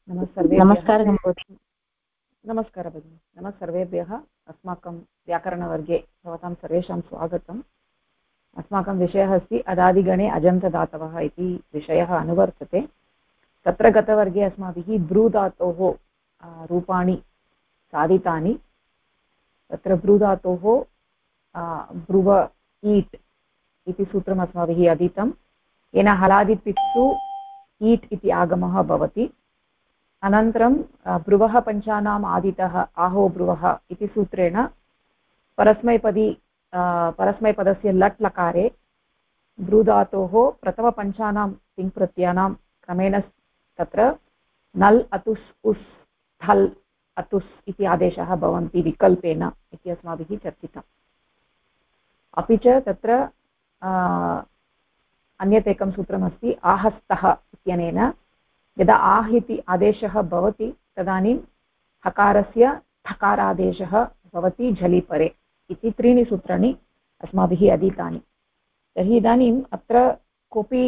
नमस्कारः भगिनि। नमस्कारः भगिनि। नमः सर्वेभ्यः। अस्माकं व्याकरणवर्गे भवतां सर्वेषां स्वागतम्। अस्माकं विषयः अस्ति अदादिगणे अजन्तदातवः इति विषयः अनुवर्तते। तत्र गतवर्गे अस्माभिः ब्रूधातोः रूपाणि साधितानि। तत्र ब्रूधातोः ब्रुव ईट् इति सूत्रम् अस्माभिः अधीतं, येन हलादिपित्सु ईट् इति आगमः भवति। अनन्तरं ब्रुवः पञ्चानाम् आदितः आहो ब्रुवः इति सूत्रेण परस्मैपदस्य लट् लकारे ब्रूधातोः प्रथमपञ्चानां तिङ्प्रत्ययानां क्रमेण तत्र नल् अतुस् उस् थल् अतुस् इति आदेशाः भवन्ति विकल्पेन इति अस्माभिः चर्चितम्। अपि च तत्र अन्यत् एकं सूत्रमस्ति आहस्तः इत्यनेन। यदा आह् इति आदेशः भवति तदानीं हकारस्य ठकारादेशः भवति झलिपरे इति त्रीणि सूत्राणि अस्माभिः अधीतानि। तर्हि इदानीम् अत्र कोऽपि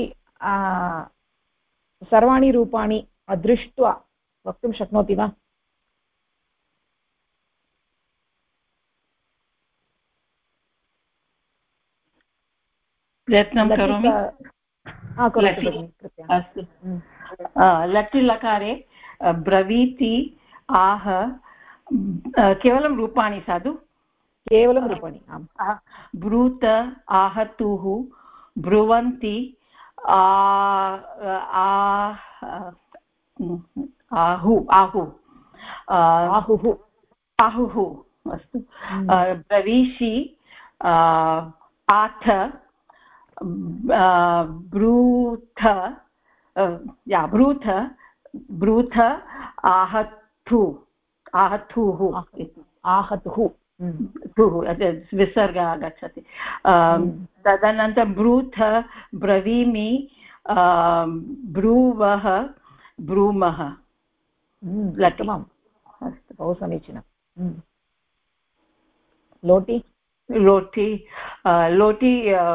सर्वाणि रूपाणि अदृष्ट्वा वक्तुं शक्नोति वा? प्रयत्नं करोमि। अस्तु। लट् लकारे ब्रवीति आह केवलं रूपाणि साधु, केवलं रूपाणि। आम्। ब्रूत आहतुः ब्रुवन्ति आहु आहु आहुः आहुः अस्तु। ब्रवीषि पाठ ब्रूथ ब्रूथ ब्रूथ आहतु आहतुः आहतुः विसर्ग आगच्छति। तदनन्तरं ब्रूथ ब्रवीमि ब्रूवः ब्रूमः। उत्तमम्। अस्तु, बहु समीचीनं। लोटि लोटि लोटि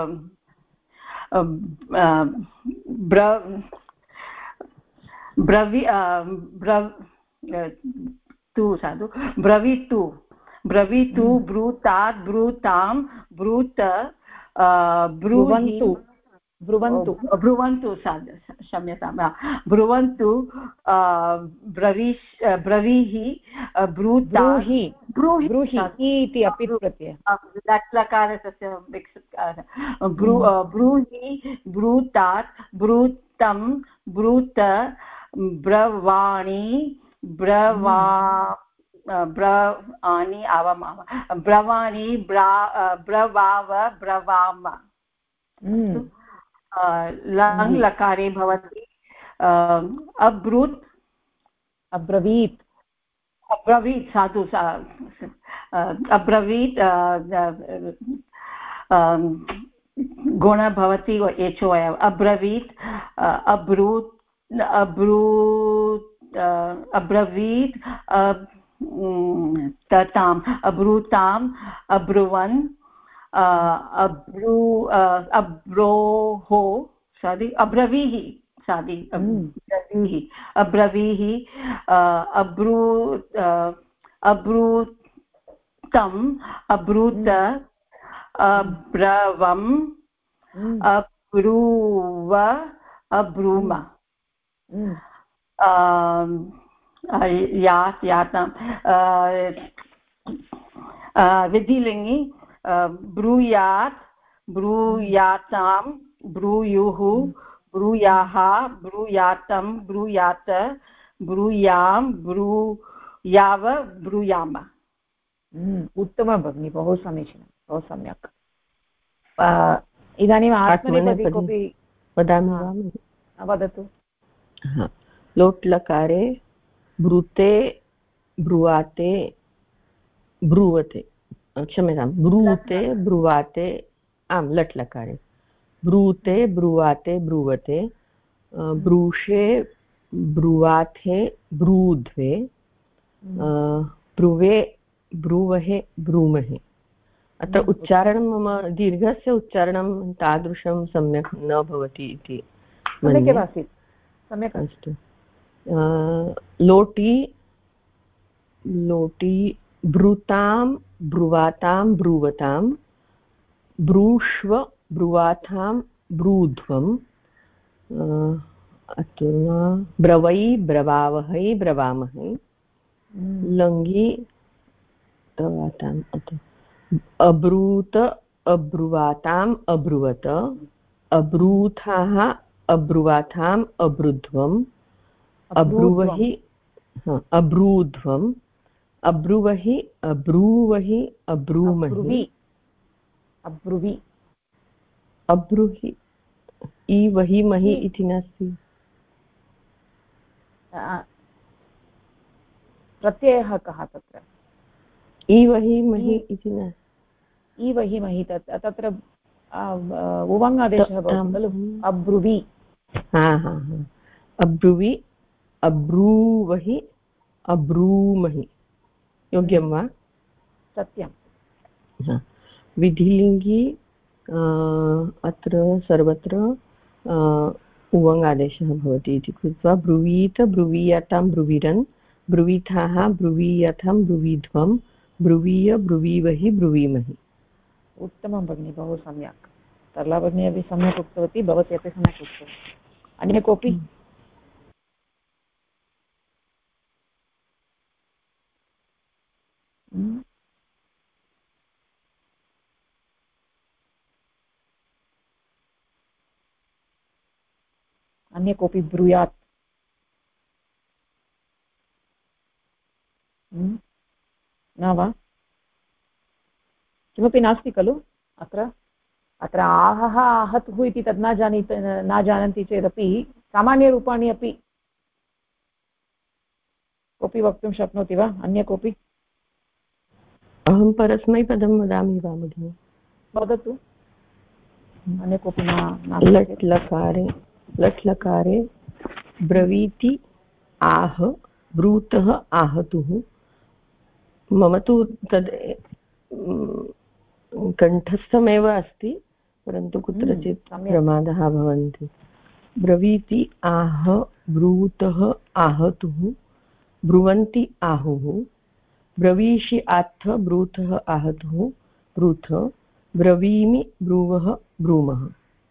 साधु ब्रवीतु ब्रवीतु ब्रूतात् ब्रूतां ब्रूत ब्रूवन्तु ब्रुवन्तु ब्रुवन्तु क्षम्यतां ब्रुवन्तु ब्रवीहि ब्रूताहि ब्रूहि इति अपि प्रत्ययः लट्लकारस्य मिक्स् ब्रूहि ब्रूतात् ब्रूतं ब्रूत ब्रवाणि ब्रवाणि आवाम ब्रवाणि ब्रवाव ब्रवाम। लङ् लकारे भवति अब्रूत् अब्रवीत् अब्रवीत् साधु अब्रवीत् गुण भवति एचो अब्रवीत् अब्रूत् अब्रूत् अब्रवीत् ताम् अब्रूताम् अब्रुवन् अब्रोः सादि अब्रवीः सादि अब्रवीः अब्रूतम् अब्रूत अब्रवम् अब्रूव अब्रूम। यातां विधिलिङ्गि ब्रूयात् ब्रूयातां ब्रूयुः ब्रूयाः ब्रूयातं ब्रूयात ब्रूयां ब्रूयाव ब्रूयाम। उत्तमं भगिनि, बहु समीचीनं, बहु सम्यक्। इदानीम् आत्मनेपदी कोऽपि वदामि वा? वदतु। लोट् लकारे ब्रूते ब्रुवाते ब्रुवते क्षम्यतां ब्रूते ब्रुवाते आम् लट् लकारे ब्रूते ब्रुवाते ब्रुवते ब्रूषे ब्रुवाथे ब्रूध्वे ब्रुवे ब्रुवहे ब्रूमहे। अत्र उच्चारणं मम दीर्घस्य उच्चारणं तादृशं सम्यक् न भवति इति सम्यक् एव आसीत्। सम्यक् अस्तु। लोटी लोटी ब्रूतां ब्रुवातां ब्रुवतां ब्रूष्व ब्रुवाथां ब्रूध्वम् अथवा ब्रवै ब्रवावहै ब्रवामहे लङ्घि तवाताम् अब्रूत अब्रुवाताम् अब्रुवत अब्रूथाः अब्रुवाथाम् अब्रुध्वम् अब्रुवहि अब्रूध्वम् अब्रुवहि अब्रूवहि अब्रूमहि अब्रुवि अब्रूहि इवहि महि इति नास्ति प्रत्ययः कः तत्र इवहि महि इति नास्ति इवहि महि तत्र उवङ् आदेशः भवति खलु अब्रुवि अब्रुवि अब्रूवहि अब्रूमहि योग्यं वा सत्यं विधिलिङ्गी अत्र सर्वत्र उवङ् आदेशः भवति इति कृत्वा ब्रुवीत ब्रुवीयतां ब्रुवीरन् ब्रुवीथाः ब्रुवीयथां ब्रुवीध्वं ब्रुवीय ब्रुवीवहि ब्रुवीमहि उत्तमं भगिनि बहु सम्यक् सरला भगिनी अपि सम्यक् उक्तवती भवती अपि सम्यक् उक्तवती अन्य कोऽपि अन्य कोऽपि ब्रूयात् न वा किमपि नास्ति खलु अत्र अत्र आहः आहतुः इति तद् न जानन्ति चेदपि सामान्यरूपाणि अपि कोऽपि वक्तुं शक्नोति वा अन्य कोऽपि अहं परस्मैपदं वदामि वा भगिनि वदतु अन्य कोऽपि लट् लकारे ब्रवीति आह ब्रूतः आहतुः मम तु तद् कण्ठस्थमेव अस्ति परन्तु कुत्रचित् प्रमादः भवन्ति ब्रवीति आह ब्रूतः आहतुः ब्रुवन्ति आहुः ब्रवीषि आत्थ ब्रूतः आहतुः ब्रूथ ब्रवीमि ब्रूवः ब्रूमः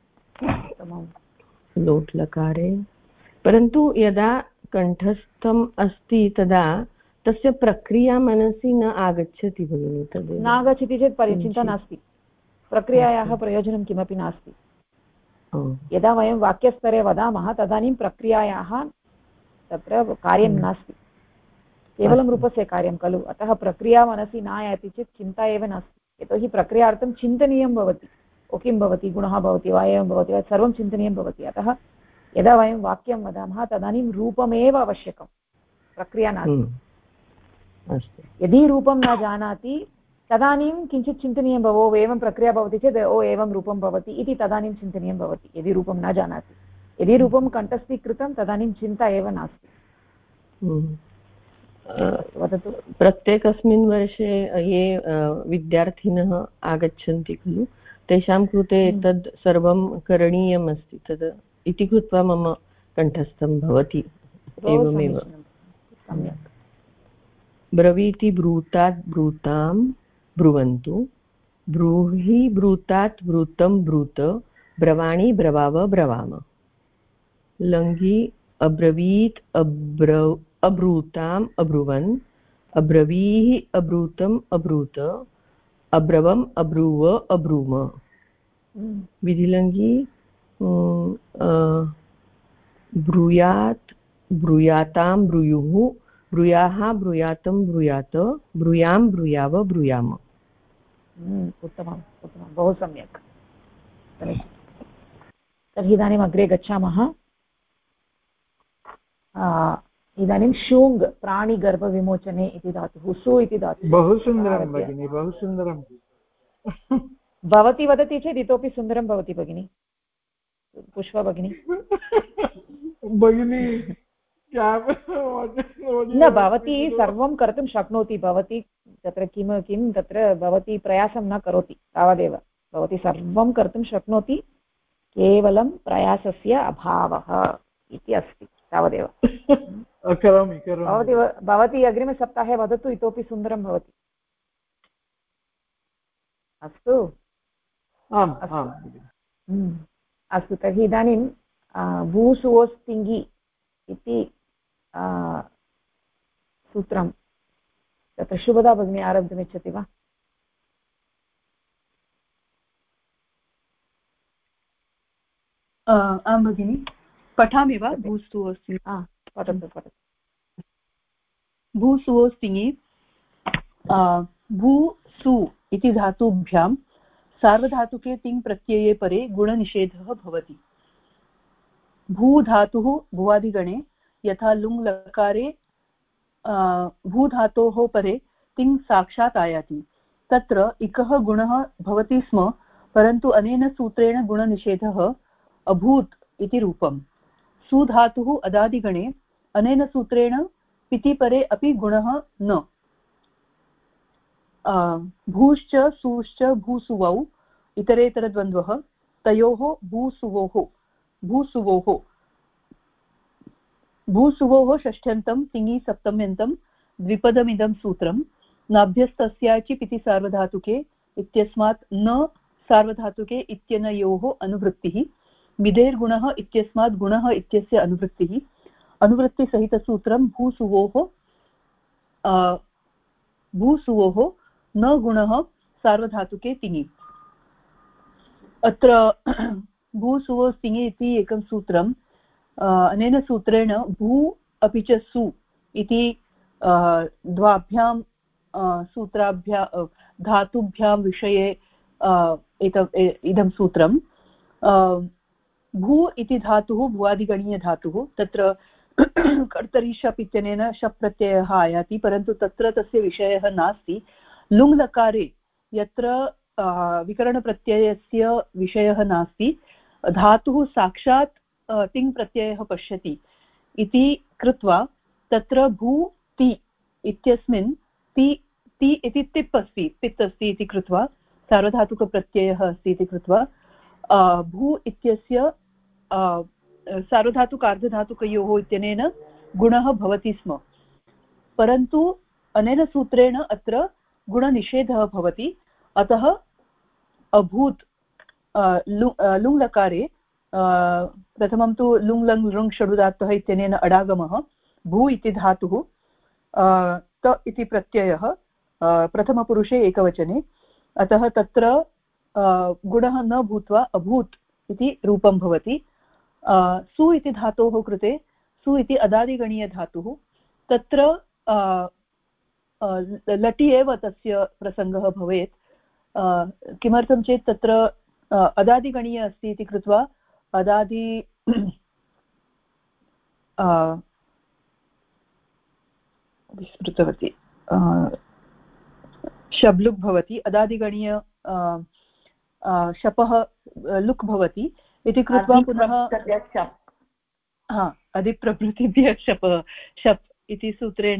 लोट् लकारे परन्तु यदा कण्ठस्थम् अस्ति तदा तस्य प्रक्रिया मनसि न आगच्छति भगिनि तद् न आगच्छति चेत् चिन्ता नास्ति प्रक्रियायाः प्रयोजनं किमपि नास्ति यदा वयं वाक्यस्तरे वदामः तदानीं प्रक्रियायाः तत्र कार्यं नास्ति केवलं रूपस्य कार्यं खलु अतः प्रक्रिया मनसि न आयाति चेत् चिन्ता एव नास्ति यतोहि प्रक्रियार्थं चिन्तनीयं भवति किं भवति गुणः भवति वा एवं भवति वा सर्वं चिन्तनीयं भवति अतः यदा वयं वाक्यं वदामः तदानीं रूपमेव आवश्यकं प्रक्रिया नास्ति यदि रूपं न जानाति तदानीं किञ्चित् चिन्तनीयं भवति एवं प्रक्रिया भवति चेत् एवं रूपं भवति इति तदानीं चिन्तनीयं भवति यदि रूपं न जानाति यदि रूपं कण्ठस्थीकृतं तदानीं चिन्ता एव नास्ति वदतु प्रत्येकस्मिन् वर्षे ये विद्यार्थिनः आगच्छन्ति खलु तेषां कृते तद् सर्वं करणीयम् अस्ति तद् इति कृत्वा मम कण्ठस्थं भवति एवमेव सम्यक् ब्रवीति ब्रूतात् ब्रूतां ब्रुवन्तु ब्रूहि ब्रूतात् ब्रूतं ब्रूत ब्रवाणि ब्रवाव ब्रवाम लङ्घि अब्रवीत् अब्रूताम् अब्रुवन् अब्रवीः अब्रूतम् अब्रूत अब्रवम् अब्रूव अब्रूम विधिलङ्घि ब्रूयात् ब्रूयातां ब्रूयुः ब्रूयाः ब्रूयातं ब्रूयात ब्रूयां ब्रूयाव ब्रूयाम उत्तमम् उत्तमं बहु सम्यक् तर्हि इदानीम् अग्रे गच्छामः इदानीं शूङ् प्राणिगर्भविमोचने इति धातुः सु इति धातुः बहु सुन्दरं भगिनि बहु सुन्दरं भवती वदति चेत् इतोपि सुन्दरं भवति भगिनि पुष्पा भगिनी भगिनी न भवती सर्वं कर्तुं शक्नोति भवती तत्र किं तत्र भवती प्रयासं न करोति तावदेव भवती सर्वं कर्तुं शक्नोति केवलं प्रयासस्य अभावः इति अस्ति तावदेव। करोमि भवती अग्रिमसप्ताहे वदतु, इतोपि सुन्दरं भवति। अस्तु अस्तु, तर्हि इदानीं भूसुवोस्तिङि इति सूत्रं तत्र शुभदा भगिनी आरब्धुमिच्छति वा? आं भगिनि, पठामि वा? भूसुवोस्तिङि। पठतु पठतु। भूसुवोस्तिङि भू सु इति धातुभ्यां सार्वधातुके तिङ् प्रत्यये परे गुणनिषेधः भवति। भूधातुः भुवादिगणे यथा लुङ् लकारे भूधातोः परे तिङ् साक्षात् आयाति, तत्र इकः गुणः भवति स्म, परन्तु अनेन सूत्रेण गुणनिषेधः अभूत् इति रूपम्। सुधातुः अदादिगणे अनेन सूत्रेण पिति परे अपि गुणः न। भूश्च सुश्च भूसुवौ इतरेतरद्वन्द्वः, तयोः भूसुवोः षष्ठ्यन्तं तिङि सप्तम्यन्तं द्विपदमिदं सूत्रं। नाभ्यस्तस्याचि पिति सार्वधातुके इत्यस्मात् न सार्वधातुके इत्यनयोः अनुवृत्तिः। विधेर्गुणः इत्यस्मात् गुणः इत्यस्य अनुवृत्तिः। अनुवृत्तिसहितसूत्रं भूसुवोः न गुणः सार्वधातुके तिङि। अत्र भूसुवोस्तिङि इति एकं सूत्रम्। अनेन सूत्रेण भू अपि च सु इति द्वाभ्यां धातुभ्यां विषये इदं सूत्रं। भू इति धातुः भुवादिगणीयधातुः, तत्र कर्तरि शप् इत्यनेन शप् प्रत्ययः आयाति, परन्तु तत्र तस्य विषयः नास्ति। लुङ् लकारे यत्र विकरणप्रत्ययस्य विषयः नास्ति, धातुः साक्षात् तिङ् प्रत्ययः पश्यति इति कृत्वा तत्र भू ति इत्यस्मिन् ति इति तिप् अस्ति, पित् अस्ति इति कृत्वा सार्वधातुकप्रत्ययः अस्ति इति कृत्वा भू इत्यस्य सार्वधातुकार्धधातुकयोः इत्यनेन गुणः भवति स्म, परन्तु अनेन सूत्रेण अत्र गुणनिषेधः भवति। अतः अभूत् लुङ् लकारे प्रथमं तु लुङ् लङ् लृङ् षडुदात्तः इत्यनेन अडागमः, भू इति धातुः, त इति प्रत्ययः प्रथमपुरुषे एकवचने, अतः तत्र गुणः न भूत्वा अभूत् इति रूपं भवति। सु इति धातोः कृते, सु इति अदादिगणीयधातुः, तत्र लटि एव तस्य प्रसङ्गः भवेत्। किमर्थं चेत् तत्र अदादिगणीय अस्ति इति कृत्वा अदादि विस्मृतवती, शब्लुक् भवति, अदादिगणीय शपः लुक् भवति इति कृत्वा पुनः अधिप्रभृतिभ्यः शपः शप् इति सूत्रेण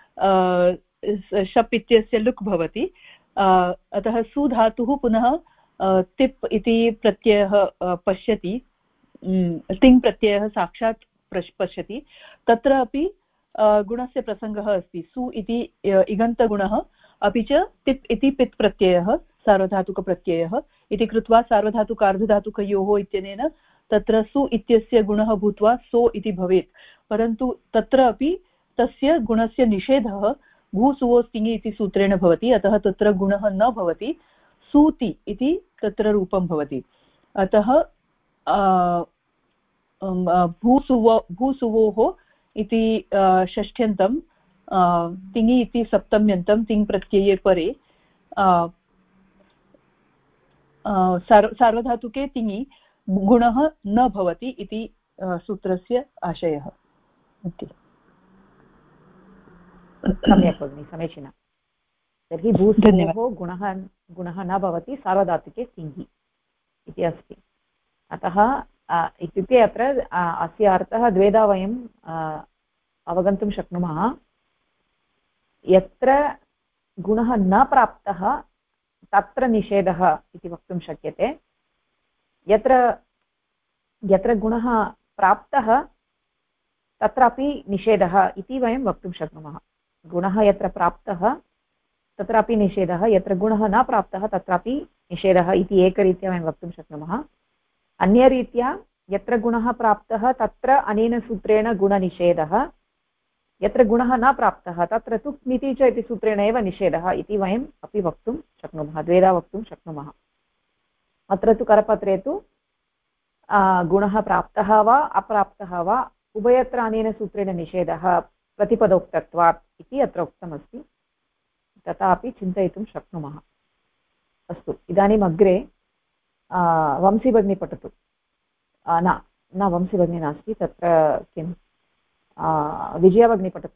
शप् इत्यस्य लुक् भवति। अतः सुधातुः पुनः तिप् इति प्रत्ययः पश्यति, तिङ् प्रत्ययः साक्षात् पश्यति, तत्र अपि गुणस्य प्रसङ्गः अस्ति। सु इति इगन्तगुणः, अपि च तिप् इति पित् प्रत्ययः सार्वधातुकप्रत्ययः इति कृत्वा सार्वधातुकार्धधातुकयोः इत्यनेन तत्र सु इत्यस्य गुणः भूत्वा सो इति भवेत्, परन्तु तत्र अपि तस्य गुणस्य निषेधः भूसुवोस्तिङि इति सूत्रेण भवति। अतः तत्र गुणः न भवति, सूति इति तत्र रूपं भवति। अतः भूसुवोः इति षष्ठ्यन्तं, तिङि इति सप्तम्यन्तं, तिङ् प्रत्यये परे सार्वधातुके तिङि गुणः न भवति इति सूत्रस्य आशयः। सम्यक् भगिनि, समीचीनं। तर्हि भूसुवोः गुणः न भवति सार्वधातुके तिङि इति अस्ति। अतः इत्युक्ते अत्र अस्य अर्थः द्वेधा वयं अवगन्तुं शक्नुमः। यत्र गुणः न प्राप्तः तत्र निषेधः इति वक्तुं शक्यते। यत्र गुणः प्राप्तः तत्रापि निषेधः इति वयं वक्तुं शक्नुमः। गुणः यत्र प्राप्तः तत्रापि निषेधः, यत्र गुणः न प्राप्तः तत्रापि निषेधः इति एकरीत्या वयं वक्तुं शक्नुमः। अन्यरीत्या यत्र गुणः प्राप्तः तत्र अनेन सूत्रेण गुणनिषेधः, यत्र गुणः न प्राप्तः तत्र तु स्मिति च इति सूत्रेण एव निषेधः इति वयम् अपि वक्तुं शक्नुमः, द्वेधा वक्तुं शक्नुमः। अत्र तु करपत्रे तु गुणः प्राप्तः वा अप्राप्तः वा उभयत्र अनेन सूत्रेण निषेधः प्रतिपदोक्तत्वात् इति अत्र उक्तमस्ति। तथापि चिन्तयितुं शक्नुमः। अस्तु, इदानीम् अग्रे वंशी भगिनी पठतु। न वंशी भगिनी नास्ति, तत्र किं विजया भगिनी पठतु।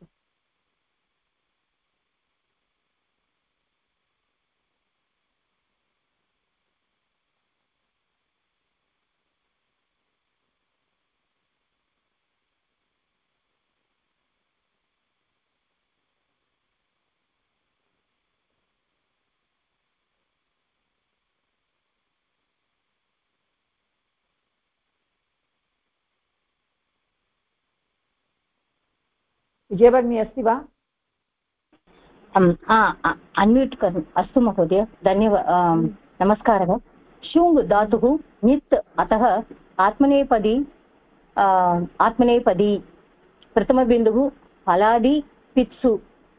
विजयभगिनी अस्ति वा? अन्म्यूट् करोतु। अस्तु महोदय, धन्यवादः। नमस्कारः। शुङ् धातुः नित्, अतः आत्मनेपदी प्रथमबिन्दुः हलादि पित्सु।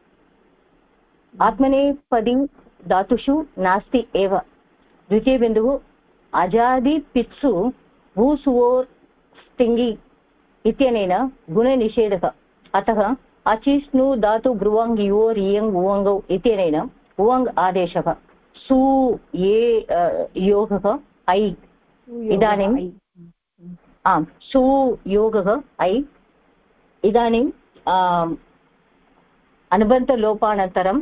आत्मनेपदी धातुषु नास्ति एव। द्वितीयबिन्दुः अजादि पित्सु भूसुवोर् स्टिङ्गि इत्यनेन गुणनिषेधः। अतः अचिष्णु धातु ब्रुवङ् योर् इयङ् उवङ्गौ इत्यनेन उवङ् आदेशः। सु ये योगः ऐ। इदानीं सु योगः ऐ। इदानीं अनुबन्धलोपानन्तरं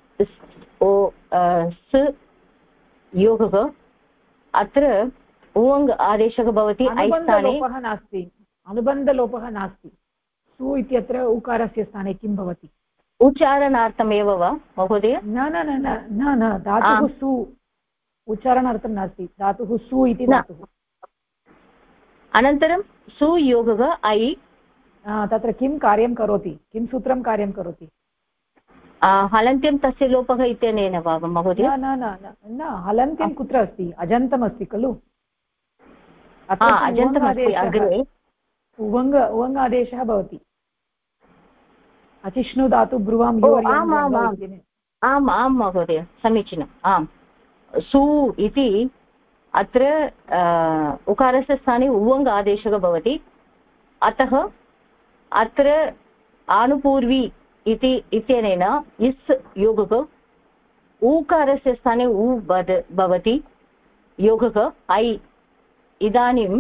स् योगः, अत्र उवङ् आदेशः भवति। अनुबन्धलोपः नास्ति, अनुबन्धलोपः नास्ति। सु इत्यत्र उकारस्य स्थाने किं भवति? उच्चारणार्थमेव वा महोदय? न न न न न न, धातुः सु उच्चारणार्थं नास्ति, धातुः सु इति धातुः। अनन्तरं सुयोगः ऐ, तत्र किं कार्यं करोति, किं सूत्रं कार्यं करोति? हलन्त्यं तस्य लोपः इत्यनेन वा महोदय? न न न न, हलन्त्यं कुत्र अस्ति? अजन्तम् अस्ति खलु। अजन्तमस्ति। अग्रे उवङ् आदेशः भवति। अचिष्णु धातु ब्रुवां आम् आं महोदय, समीचीनम्। आम्, सु इति अत्र उकारस्य स्थाने उवङ् आदेशः भवति। अतः अत्र आनुपूर्वी इति इत्यनेन इस् योगः, ऊकारस्य स्थाने उ भवति, योगः ऐ। इदानीं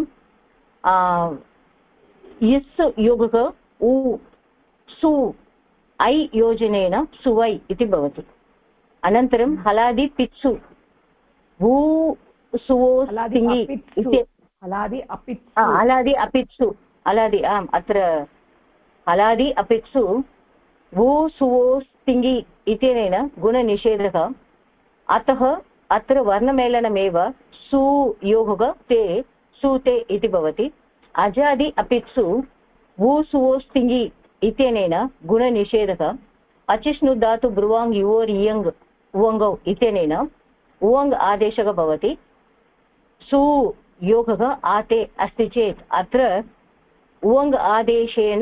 इस् योगः उ सु ऐ योजनेन सुवै इति भवति। अनन्तरं हलादि पित्सु भू सुवो स्टिङ्गि हलादि अपित्सु हलादि, आम्, अत्र हलादि अपित्सु भू सुवो स्टिङ्गि इत्यनेन गुणनिषेधः। अतः अत्र वर्णमेलनमेव, सु योगः ते सुते इति भवति। अजादि अपित्सु भू सुवो स्टिङ्गि इत्यनेन गुणनिषेधः। अचिष्णु धातु ब्रुवाङ् युवोर् इयङ् उवङ्गौ इत्यनेन उवङ् आदेशः भवति। सु योगः आते अस्ति चेत् अत्र उवङ् आदेशेन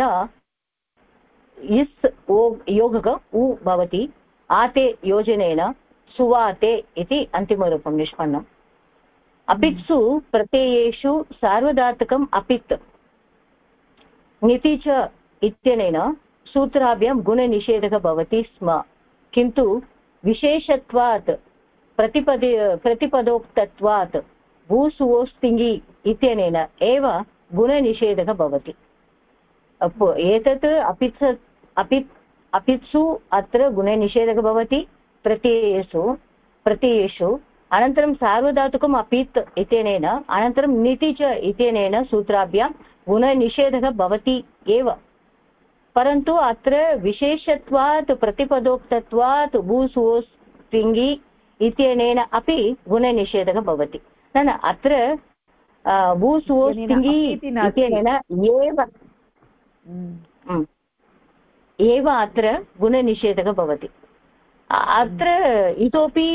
इस् योगः उ भवति। आते योजनेन सुवाते इति अन्तिमरूपं निष्पन्नम्। अपित्सु प्रत्ययेषु सार्वधातुकम् अपित् निति च इत्यनेन सूत्राभ्यां गुणनिषेधः भवति स्म, किन्तु विशेषत्वात् प्रतिपदोक्तत्वात् भूसुवो स्टिङ्गि इत्यनेन एव गुणनिषेधः भवति। एतत् अपित्सु अत्र गुणनिषेधः भवति प्रत्ययेषु। अनन्तरं सार्वधातुकम् अपित् इत्यनेन, अनन्तरं निति च इत्यनेन सूत्राभ्यां गुणनिषेधः भवति एव। परन्तु अत्र विशेषत्वात् प्रतिपदोक्तत्वात् भूसुवो स्टिङ्गि इत्यनेन अपि गुणनिषेधः भवति। न अत्र भूसुवो स्टिङ्गि इत्यनेन एव एव अत्र गुणनिषेधः भवति अत्र इतोपि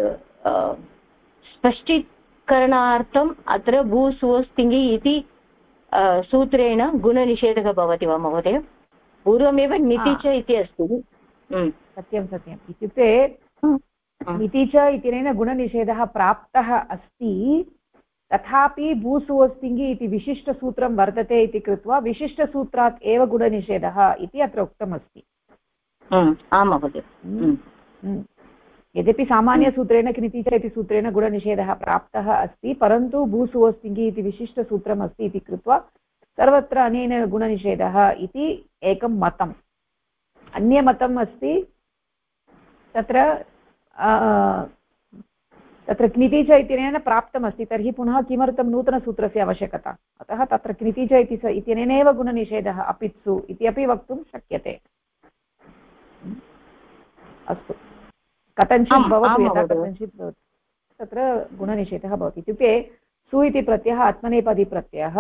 स्पष्टीकरणार्थम् अत्र भूसुवस्तिङ्गि इति सूत्रेण गुणनिषेधः भवति वा महोदय पूर्वमेव निति च इति अस्ति सत्यं सत्यम् इत्युक्ते निति च इत्यनेन गुणनिषेधः प्राप्तः अस्ति तथापि भूसुवस्तिङ्गि इति विशिष्टसूत्रं वर्तते इति कृत्वा विशिष्टसूत्रात् एव गुणनिषेधः इति अत्र उक्तमस्ति आं महोदय यद्यपि सामान्यसूत्रेण क्निति च इति सूत्रेण गुणनिषेधः प्राप्तः अस्ति परन्तु भूसुवस्तिङ्गि इति विशिष्टसूत्रम् अस्ति इति कृत्वा सर्वत्र अनेन गुणनिषेधः इति एकं मतम् अन्यमतम् अस्ति तत्र तत्र क्निति च इत्यनेन प्राप्तमस्ति तर्हि पुनः किमर्थं नूतनसूत्रस्य आवश्यकता अतः तत्र क्निति च इत्यनेनैव गुणनिषेधः अपित्सु इति अपि वक्तुं शक्यते अस्तु कथञ्चित् भवतु यदा कथञ्चित् भवतु तत्र गुणनिषेधः भवति इत्युक्ते सु इति प्रत्ययः आत्मनेपदीप्रत्ययः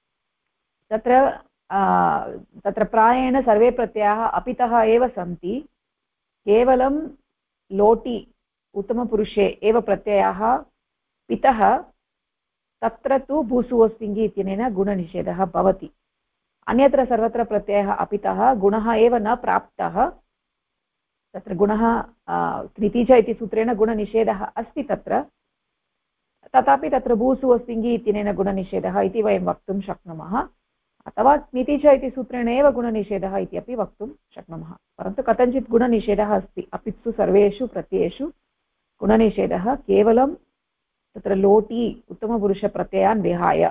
तत्र प्रायेण सर्वे प्रत्ययाः अपितः एव सन्ति केवलं लोटि उत्तमपुरुषे एव प्रत्ययाः पितः तत्र तु भूसुवस्तिङ्गि इत्यनेन गुणनिषेधः भवति अन्यत्र सर्वत्र प्रत्ययः अपितः गुणः एव न प्राप्तः तत्र गुणः क्निति च इति सूत्रेण गुणनिषेधः अस्ति तत्र तथापि तत्र भूसुवस्तिङ्गि इत्यनेन गुणनिषेधः इति वयं वक्तुं शक्नुमः अथवा क्निति च इति सूत्रेण एव गुणनिषेधः इत्यपि वक्तुं शक्नुमः परन्तु कथञ्चित् गुणनिषेधः अस्ति अपित्सु सर्वेषु प्रत्ययेषु गुणनिषेधः केवलं तत्र लोटि उत्तमपुरुषप्रत्ययान् विहाय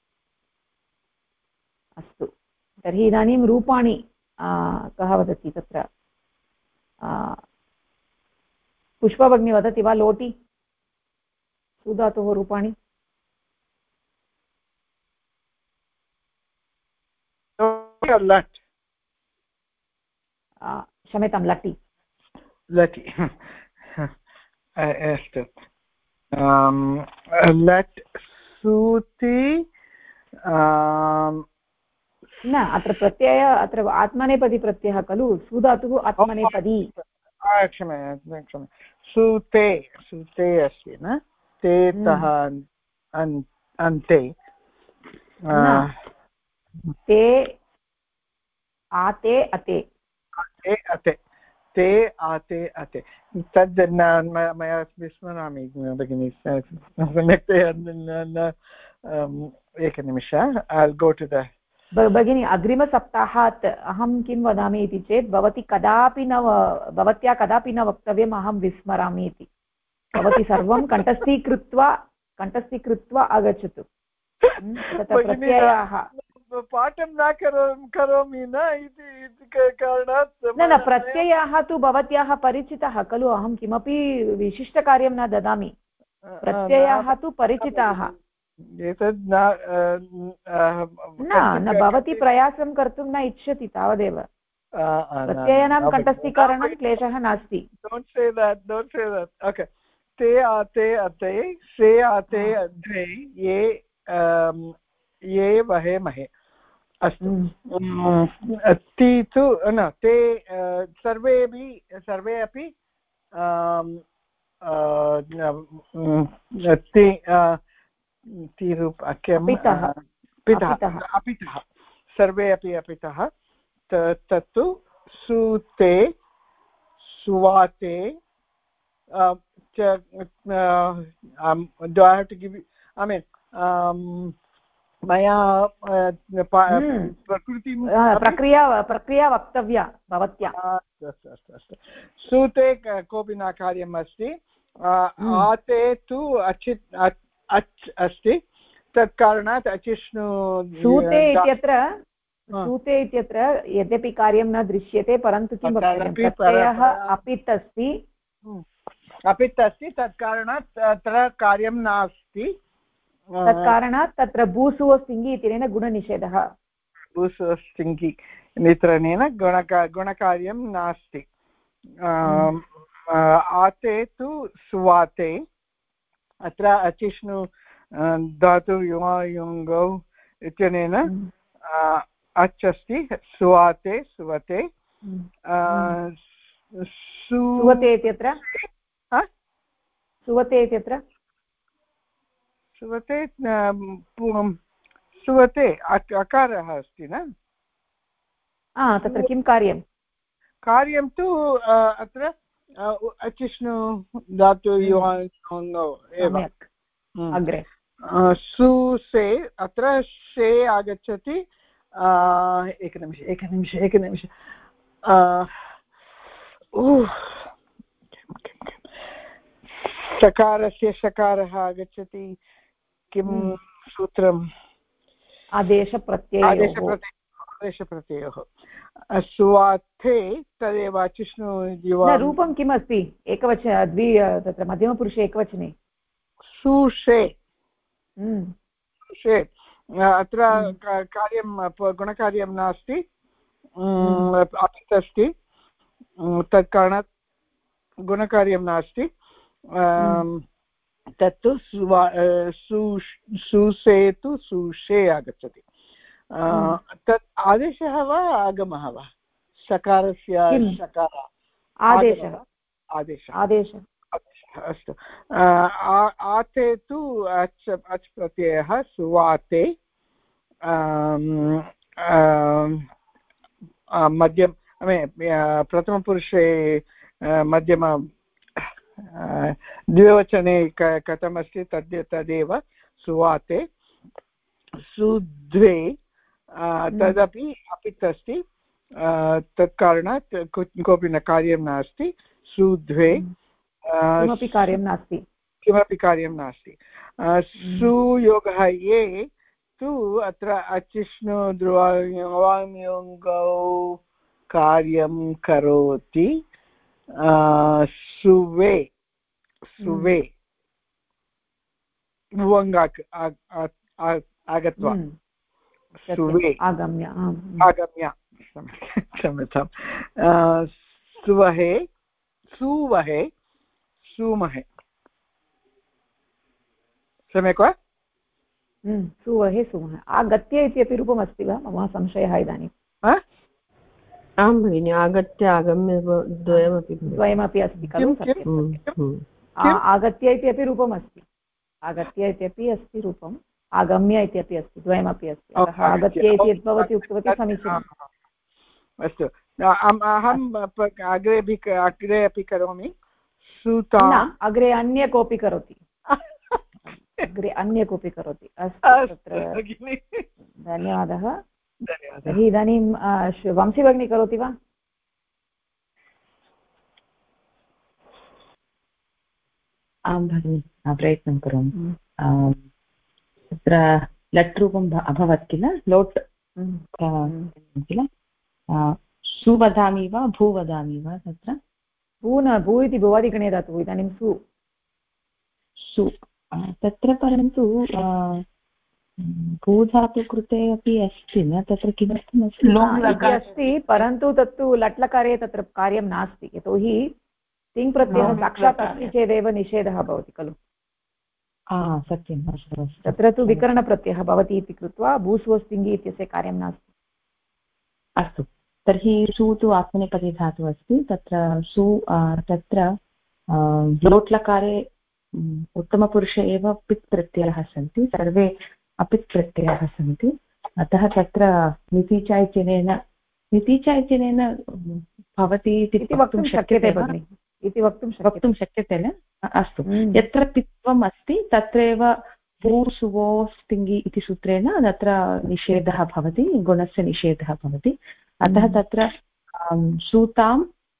अस्तु तर्हि इदानीं रूपाणि कः वदति तत्र पुष्पभगिनी वदति वा लोटि सुधातोः रूपाणि क्षम्यतां लटि लटि अस्तु लट् सूति न अत्र प्रत्यय अत्र आत्मनेपदी प्रत्ययः खलु सुधातुः आत्मनेपदी क्षम्यतां सूते सूते अस्ति न ते तः अन्ते ते आते अते अते ते आते अते तद् मया विस्मरामि भगिनि सम्यक्तया एकनिमिषः I'll go to the भगिनी अग्रिमसप्ताहात् अहं किं वदामि इति चेत् भवती कदापि न भवत्या कदापि न वक्तव्यम् अहं विस्मरामि इति भवती सर्वं कण्ठस्थीकृत्वा आगच्छतु तत्र प्रत्ययाः पाठं न करोमि न इति कारणात् न प्रत्ययाः तु भवत्याः परिचिताः खलु अहं किमपि विशिष्टकार्यं न ददामि प्रत्ययाः तु परिचिताः एतद् न भवती प्रयासं कर्तुं न इच्छति तावदेव प्रत्ययानां कण्ठस्थीकरणं क्लेशः नास्ति ते आते अते से आते अध्रे ये वहे महे अस्तु ति तु न ते सर्वे अपि अपितः सर्वे अपि अपितः तत्तु सुते सुवाते do I have to give you I mean मया प्रक्रिया वक्तव्या भवत्या अस्तु सूते कोऽपि न कार्यम् अस्ति आते तु अच् अस्ति तत् कारणात् अचिष्णु सूते इत्यत्र यद्यपि कार्यं न दृश्यते परन्तु किं वक्तव्यं प्रत्ययः अपित् अस्ति तत् कारणात् अत्र कार्यं नास्ति तत्कारणात् तत्र भूसुवस्तिङ्गि इत्यनेन गुणनिषेधः भूसुवस्तिङ्गि नित्रणेन गुणकार्यं नास्ति आते तु सुवाते अत्र अचिष्णु धातु युवा युङ्गौ इत्यनेन अच् अस्ति सुवाते सुवते सुवते इत्यत्र सुवते इत्यत्र सुवते सुवते अकारः अस्ति न तत्र किं कार्यं कार्यं तु अत्र अचिष्णु धातु एव अग्रे सुसे अत्र से आगच्छति एकनिमिष सकारस्य शकारः आगच्छति किं सूत्रम् आदेशप्रत्ययोः सुवाथे तदेव अचिष्णु रूपं किम् अस्ति तत्र मध्यमपुरुषे एकवचने सुषे अत्र कार्यं गुणकार्यं नास्ति अस्ति तत् कारणात् गुणकार्यं नास्ति तत्तु सुसे तु सुषे आगच्छति तत् आदेशः वा आगमः वा सकारस्य आदेशः अस्तु आते तु अच् प्रत्ययः सुवाते मध्यम प्रथमपुरुषे मध्यम द्विवचने कथमस्ति तदेव सुवाते सुद्वे तदपि अपित् अस्ति तत्कारणात् कोऽपि न कार्यं नास्ति सुद्वे किमपि कार्यं नास्ति सुयोगः ये तु अत्र अचिष्णु ध्रुवाङ्गौ कार्यं करोति सुवे भुवङ्गाक् आगत्वा सुवे आगम्य क्षम्यतां सुवहे सुमहे सम्यक् वा सुवहे सुमहे आगत्य इत्यपि रूपम् अस्ति वा मम संशयः इदानीम् आं भगिनि आगत्य आगम्य द्वयमपि अस्ति खलु आगत्य इत्यपि रूपम् अस्ति आगत्य इत्यपि अस्ति रूपम् आगम्य इत्यपि अस्ति द्वयमपि अस्ति अतः आगत्य इति यद् भवती उक्तवती समीचीनम् अस्तु अहम् अग्रे अपि करोमि अग्रे अन्य कोऽपि करोति अस्तु तत्र धन्यवादः तर्हि इदानीं वंशी भगिनी करोति वा आं भगिनि प्रयत्नं करोमि तत्र लट् रूपम् अभवत् किल लोट् किल सु वदामि वा भू वदामि वा तत्र भू इति भुवादिगणे धातुः इदानीं सु तत्र परन्तु भूधातु कृते अपि अस्ति न तत्र किमर्थमस्ति अस्ति परन्तु तत्तु लट्लकारे तत्र कार्यं नास्ति यतोहि तिङ् प्रत्ययः साक्षात् अस्ति चेदेव निषेधः भवति खलु सत्यम् अस्तु तत्र तु विकरणप्रत्ययः भवति इति कृत्वा भूस्वस्तिङ्गि इत्यस्य कार्यं नास्ति अस्तु तर्हि सु तु आत्मनेपदी धातुः अस्ति तत्र सु तत्र लोट्लकारे उत्तमपुरुषे एव पित् प्रत्ययाः सन्ति सर्वे अपित् प्रत्ययाः सन्ति अतः तत्र नितिचैतन्येन भवति इति वक्तुं शक्यते भगिनि इति वक्तुं शक्यते न अस्तु यत्र पित्वम् अस्ति तत्रैव भूसुवो स्तिङ्गि इति सूत्रेण तत्र निषेधः भवति गुणस्य निषेधः भवति अतः तत्र सूतां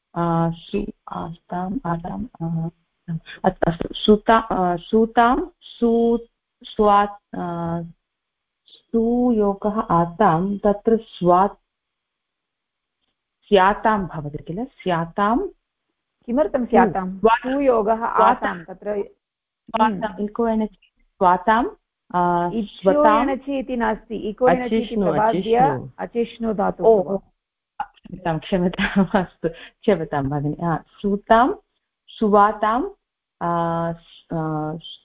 सुयोगः आतां तत्र स्यातां भवति किल स्यातां किमर्थं स्यातां सुयोगः आतां तत्र स्वातां इकोयणचि इति नास्ति इकोयणचि इति प्रभाव्य अचिष्णु धातुः क्षम्यताम् अस्तु क्षम्यतां भगिनि सूतां सुवातां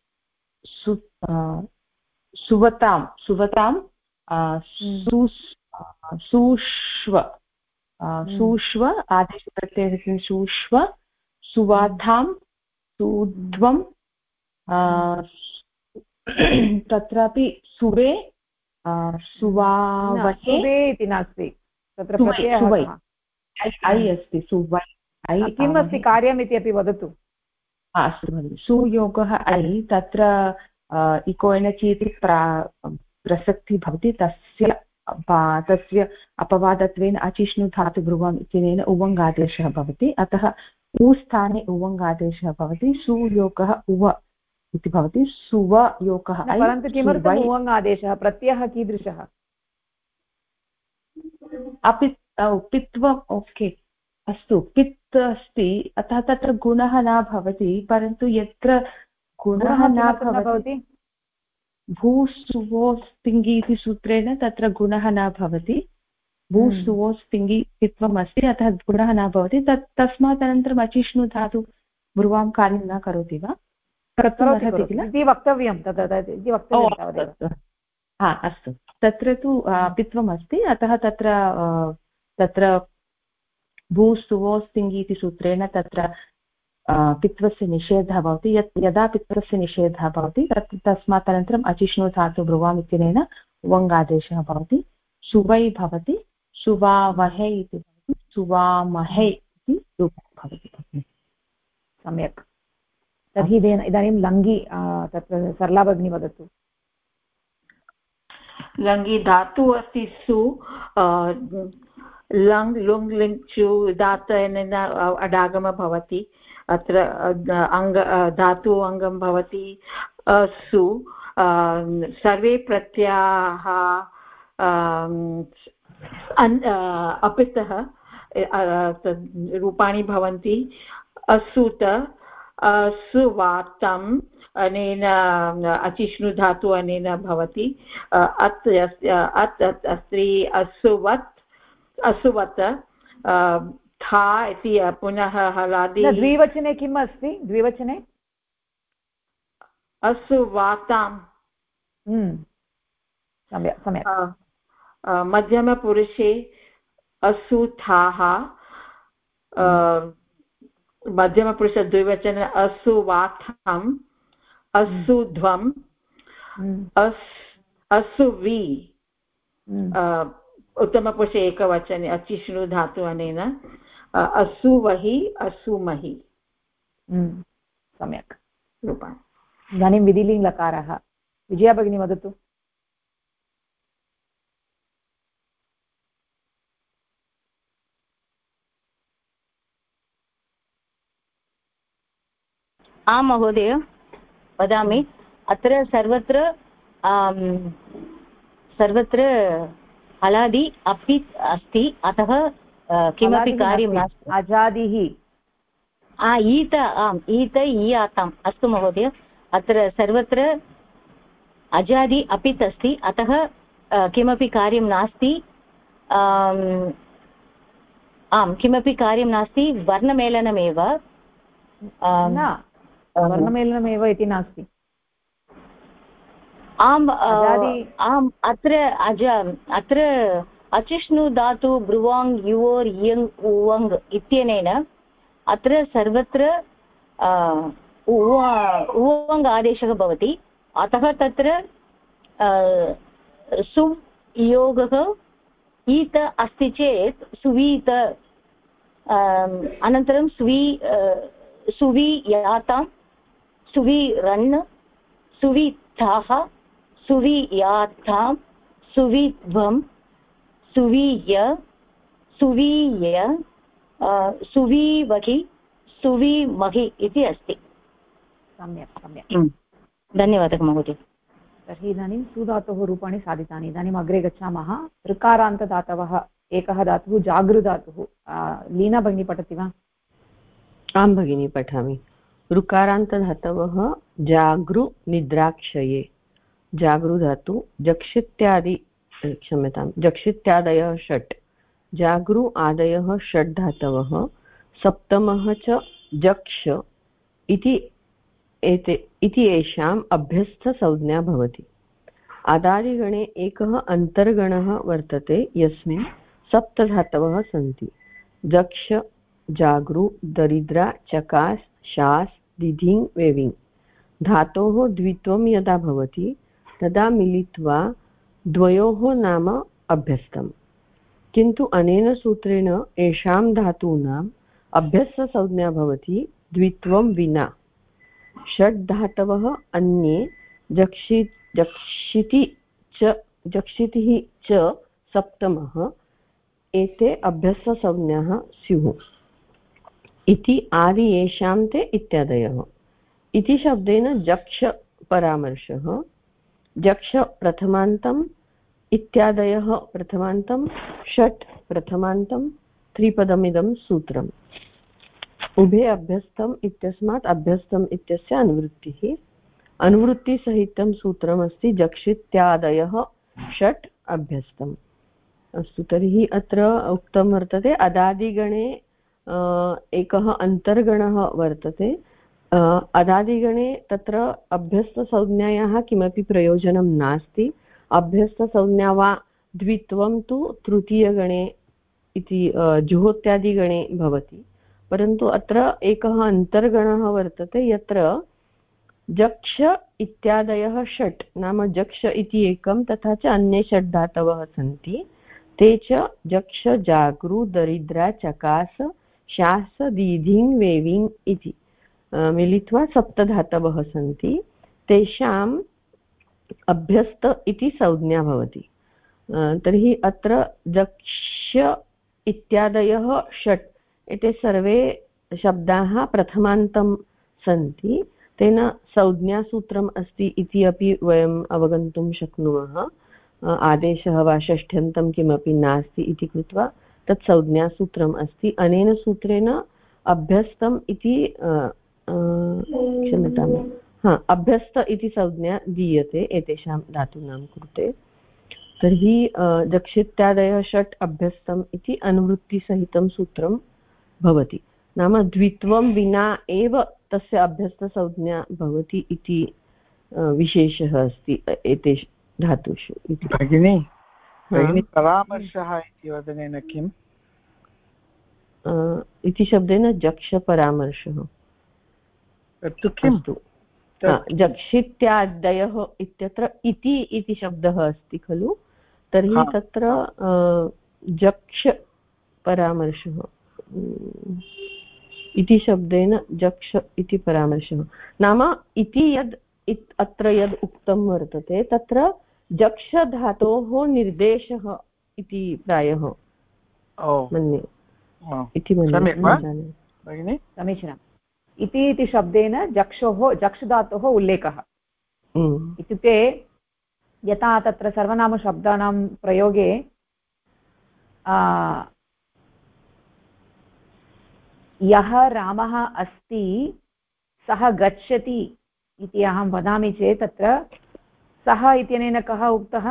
सुवतां सूष्व सूष्व आदेशप्रत्ययः सूष्व सुवाथां सुध्वं तत्रापि सुवे सुवावहे इति नास्ति तत्र प्रत्ययः ऐ अस्ति सुवै ऐ किम् अस्ति कार्यम् इति अपि वदतु अस्तु भगिनि सुयोगः ऐ तत्र इको एनचि इति प्रसक्तिः भवति तस्य अपवादत्वेन अचिष्णु धातु ब्रुवम् इत्यनेन उवङ्गादेशः भवति अतः उ स्थाने उवङ्गादेशः भवति सुयोगः उव इति भवति सुवयोगः ऐ परन्तु किमर्थम् उवङ्गादेशः प्रत्ययः कीदृशः अपि पित्वम् ओके अस्तु पित् अस्ति अतः तत्र गुणः न भवति परन्तु यत्र गुणः न भवति भूसुवो स्तिङ्गि इति सूत्रेण तत्र गुणः न भवति भूसुवो स्तिङ्गि पित्वम् अस्ति अतः गुणः न भवति तस्मात् अनन्तरम् अचिष्णु धातु ब्रुवां कार्यं न करोति वा कर्तुमर्हति किल इति वक्तव्यं अस्तु तत्र तु पित्वम् अस्ति अतः तत्र भूस्तुवो स्तिङ्गि इति सूत्रेण तत्र पित्वस्य निषेधः भवति यदा पित्वस्य निषेधः भवति तस्मात् अनन्तरम् अचिष्णु धातु ब्रुवाम् इत्यनेन उवङ्गादेशः भवति सुवै भवति सुवावहे इति भवति सुवामहे इति रूपं भवति सम्यक् तर्हि इदानीं लङ्घि तत्र सरला भगिनी वदतु लङ्घि धातु अस्ति सु लङ् लुङ् लिङ् चु धातेन अडागमः भवति अत्र धातु अङ्गं भवति सु सर्वे प्रत्ययाः अपितः रूपाणि भवन्ति असुत सुवातम् अनेन अचिष्णु धातु अनेन भवति अत् अस्ति असुवत् था इति पुनः हलादि द्विवचने किम् अस्ति द्विवचने असुवाताम् सम्यक् मध्यमपुरुषे असुथाः मध्यमपुरुषद्विवचन असुवाथम् असुध्वम् असुवि उत्तमपुरुषे एकवचने अचिष्णु धातु अनेन असुवहि असुमहि सम्यक् रूपाणि इदानीं विधिलिङ्गलकारः विजया भगिनी वदतु आं महोदय वदामि अत्र सर्वत्र हलादि अपि अस्ति अतः किमपि कार्यं नास्ति अजादिः ईत आम् ईत ईयाताम् अस्तु महोदय अत्र सर्वत्र अजादि अपित् अस्ति अतः किमपि कार्यं नास्ति आम् किमपि कार्यं नास्ति वर्णमेलनमेव वर्णमेलनमेव इति नास्ति आम् आम् अत्र अचिष्णु धातु ब्रुवाङ् युवोर् यङ् उवङ् इत्यनेन अत्र सर्वत्र उवङ् आदेशः भवति अतः तत्र सुयोगः ईत अस्ति चेत् सुवीत अनन्तरं सुवीयातां सुवीरन् सुवीथाः सुवीयातां सुवीध्वं सुवीय सुवीय सुवीवहि सुवीमहि इति अस्ति सम्यक् धन्यवादः महोदय तर्हि इदानीं सुधातोः रूपाणि साधितानि इदानीम् अग्रे गच्छामः ऋकारान्तदातवः एकः धातुः जागृधातुः लीना भगिनी पठति वा आं भगिनी पठामि ऋकारान्तधातवः जागृ निद्राक्षये जागृधातु जक्षित्यादयः षट् जागृ आदयः षट् धातवः सप्तमः च जक्ष इति एषाम् अभ्यस्थसंज्ञा भवति आदादिगणे एकः अन्तर्गणः वर्तते यस्मिन् सप्तधातवः सन्ति। जक्ष जागृ दरिद्रा चकास शास दिधिं वेविङ्। धातोः द्वित्वं यदा भवति तदा मिलित्वा द्वयोः नाम अभ्यस्तम्। किन्तु अनेन सूत्रेण येषां धातूनाम् अभ्यस्तसंज्ञा भवति द्वित्वं विना। षड् धातवः अन्ये जक्षितिः च सप्तमः एते अभ्यस्तसंज्ञाः स्युः इति आदि येषां ते इत्यादयः। इति शब्देन जक्ष परामर्शः, जक्ष प्रथमान्तम् इत्यादयः प्रथमान्तं, षट् प्रथमान्तं, त्रिपदमिदं सूत्रम्। उभे अभ्यस्तम् इत्यस्मात् अभ्यस्तम् इत्यस्य अनुवृत्तिः। अनुवृत्तिसहितं सूत्रमस्ति जक्षित्यादयः षट् अभ्यस्तम्। अस्तु, तर्हि अत्र उक्तं वर्तते अदादिगणे एकः अन्तर्गणः वर्तते। अदादिगणे तत्र अभ्यस्तसंज्ञायाः किमपि प्रयोजनं नास्ति। अभ्यस्तसंज्ञा वा द्वित्वं तु तृतीयगणे इति जुहोत्यादिगणे भवति, परन्तु अत्र एकः अन्तर्गणः वर्तते यत्र जक्ष इत्यादयः षट् नाम जक्ष इति एकं, तथा च अन्ये षट् धातवः सन्ति। ते च जक्ष जागृ दरिद्रा चकास शास दीधिं वेविङ् इति मिलित्वा सप्तधातवः सन्ति। तेषाम् अभ्यस्त इति संज्ञा भवति। तर्हि अत्र जक्ष इत्यादयः षट् एते सर्वे शब्दाः प्रथमान्तं सन्ति। तेन संज्ञासूत्रम् अस्ति इति अपि वयम् अवगन्तुं शक्नुमः। आदेशः वा षष्ठ्यन्तं किमपि नास्ति इति कृत्वा तत् संज्ञासूत्रम् अस्ति। अनेन सूत्रेण अभ्यस्तम् इति क्षम्यतां अभ्यस्त इति संज्ञा दीयते एतेषां धातूनां कृते। तर्हि जक्षित्यादयः षट् अभ्यस्तम् इति अनुवृत्तिसहितं सूत्रं भवति। नाम द्वित्वं विना एव तस्य अभ्यस्तसंज्ञा भवति इति विशेषः अस्ति एतेषु धातुषु इति। भगिनी परामर्शः इति वदनेन किम् इति शब्देन जक्षपरामर्शः। अस्तु, जक्षित्यादयः इत्यत्र इति शब्दः अस्ति खलु, तर्हि तत्र जक्ष परामर्शः इति शब्देन जक्ष इति परामर्शः। नाम इति यद् अत्र यद् उक्तं वर्तते तत्र जक्ष धातोः निर्देशः इति प्रायः मन्ये इति मन्ये। समीचीनम्। इति शब्देन जक्ष धातोः उल्लेखः। इत्युक्ते यथा तत्र सर्वनामशब्दानां प्रयोगे यः रामः अस्ति सः गच्छति इति अहं वदामि चेत् तत्र सः इत्यनेन कः उक्तः?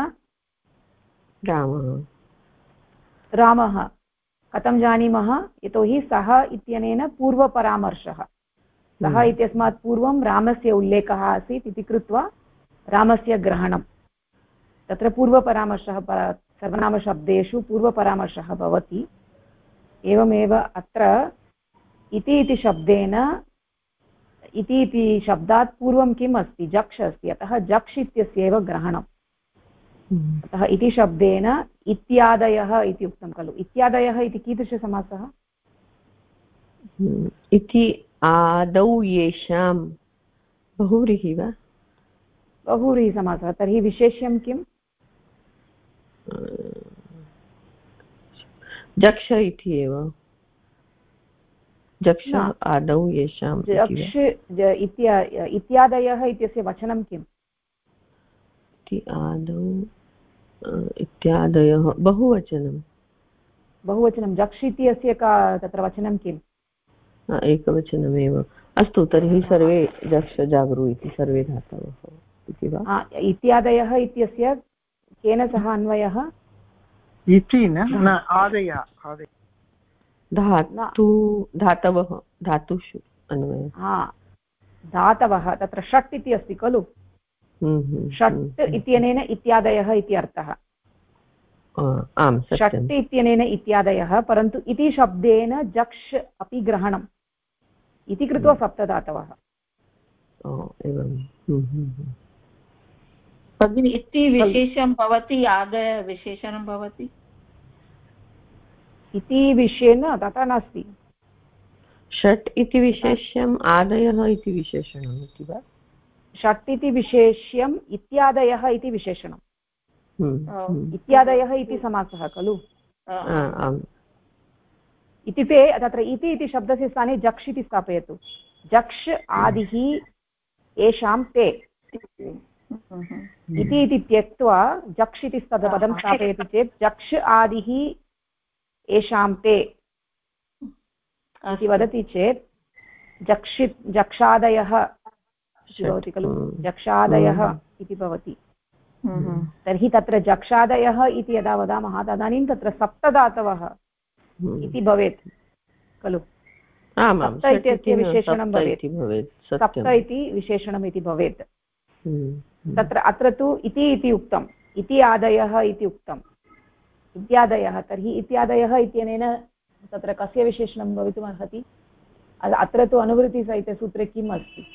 रामः। कथं जानीमः? यतोहि सः इत्यनेन पूर्वपरामर्शः। सः इत्यस्मात् पूर्वं रामस्य उल्लेखः आसीत् इति कृत्वा रामस्य ग्रहणं। तत्र पूर्वपरामर्शः सर्वनामशब्देषु पूर्वपरामर्शः भवति। एवमेव अत्र इति शब्देन इति शब्दात् पूर्वं किम् अस्ति? जक्ष अस्ति। अतः जक्ष इत्यस्यैव ग्रहणम्। अतः इति शब्देन इत्यादयः इति उक्तं खलु। इत्यादयः इति कीदृशसमासः? इति आदौ येषां बहुव्रीहि वा? बहुव्रीहिसमासः। तर्हि विशेष्यं किम्? जक्ष इति एव। जक्ष आदौ येषां। जक्ष इत्यादयः इत्यस्य वचनं किम्? आदौ इत्यादयः बहुवचनं। बहुवचनं। जक्ष इत्यस्य तत्र वचनं किम्? एकवचनमेव। अस्तु, तर्हि सर्वे जक्ष जागृ इति सर्वे धातवः इति वा? इत्यादयः इत्यस्य केन सह अन्वयः? इति न आदयः धातवः धातुषु अन्वयः। धातवः। तत्र षट् इति अस्ति खलु। षट् इत्यनेन इत्यादयः इति अर्थः। आम्, षट् इत्यनेन इत्यादयः, परन्तु इति शब्देन जक्ष् अपि ग्रहणम् इति कृत्वा सप्तधातवः। भगिनि इति विशेषं भवति, आदय विशेषणं भवति? इति विषयेण तथा नास्ति। षट् इति विशेष्यम्, आदयः इति विशेषणम् इति वा? षट् इति विशेष्यम्, इत्यादयः इति विशेषणम्। इत्यादयः इति समासः खलु। इत्युक्ते तत्र इति शब्दस्य स्थाने जक्ष् इति स्थापयतु। जक्ष् आदिः येषां ते इति त्यक्त्वा जक्ष् इति पदं स्थापयति चेत् जक्ष् आदिः येषां ते इति वदति चेत् जक्षादयः भवति खलु, जक्षादयः इति भवति। तर्हि तत्र जक्षादयः इति यदा वदामः तदानीं तत्र सप्तधातवः इति भवेत् खलु। सप्त इत्यस्य विशेषणं भवेत्, सप्त इति विशेषणम् इति भवेत्। तत्र अत्र तु इति उक्तम्, इति आदयः इति उक्तम्, इत्यादयः। तर्हि इत्यादयः इत्यनेन तत्र कस्य विशेषणं भवितुम् अर्हति? अत्र तु अनुवृत्तिसहितसूत्रे किम् अस्ति?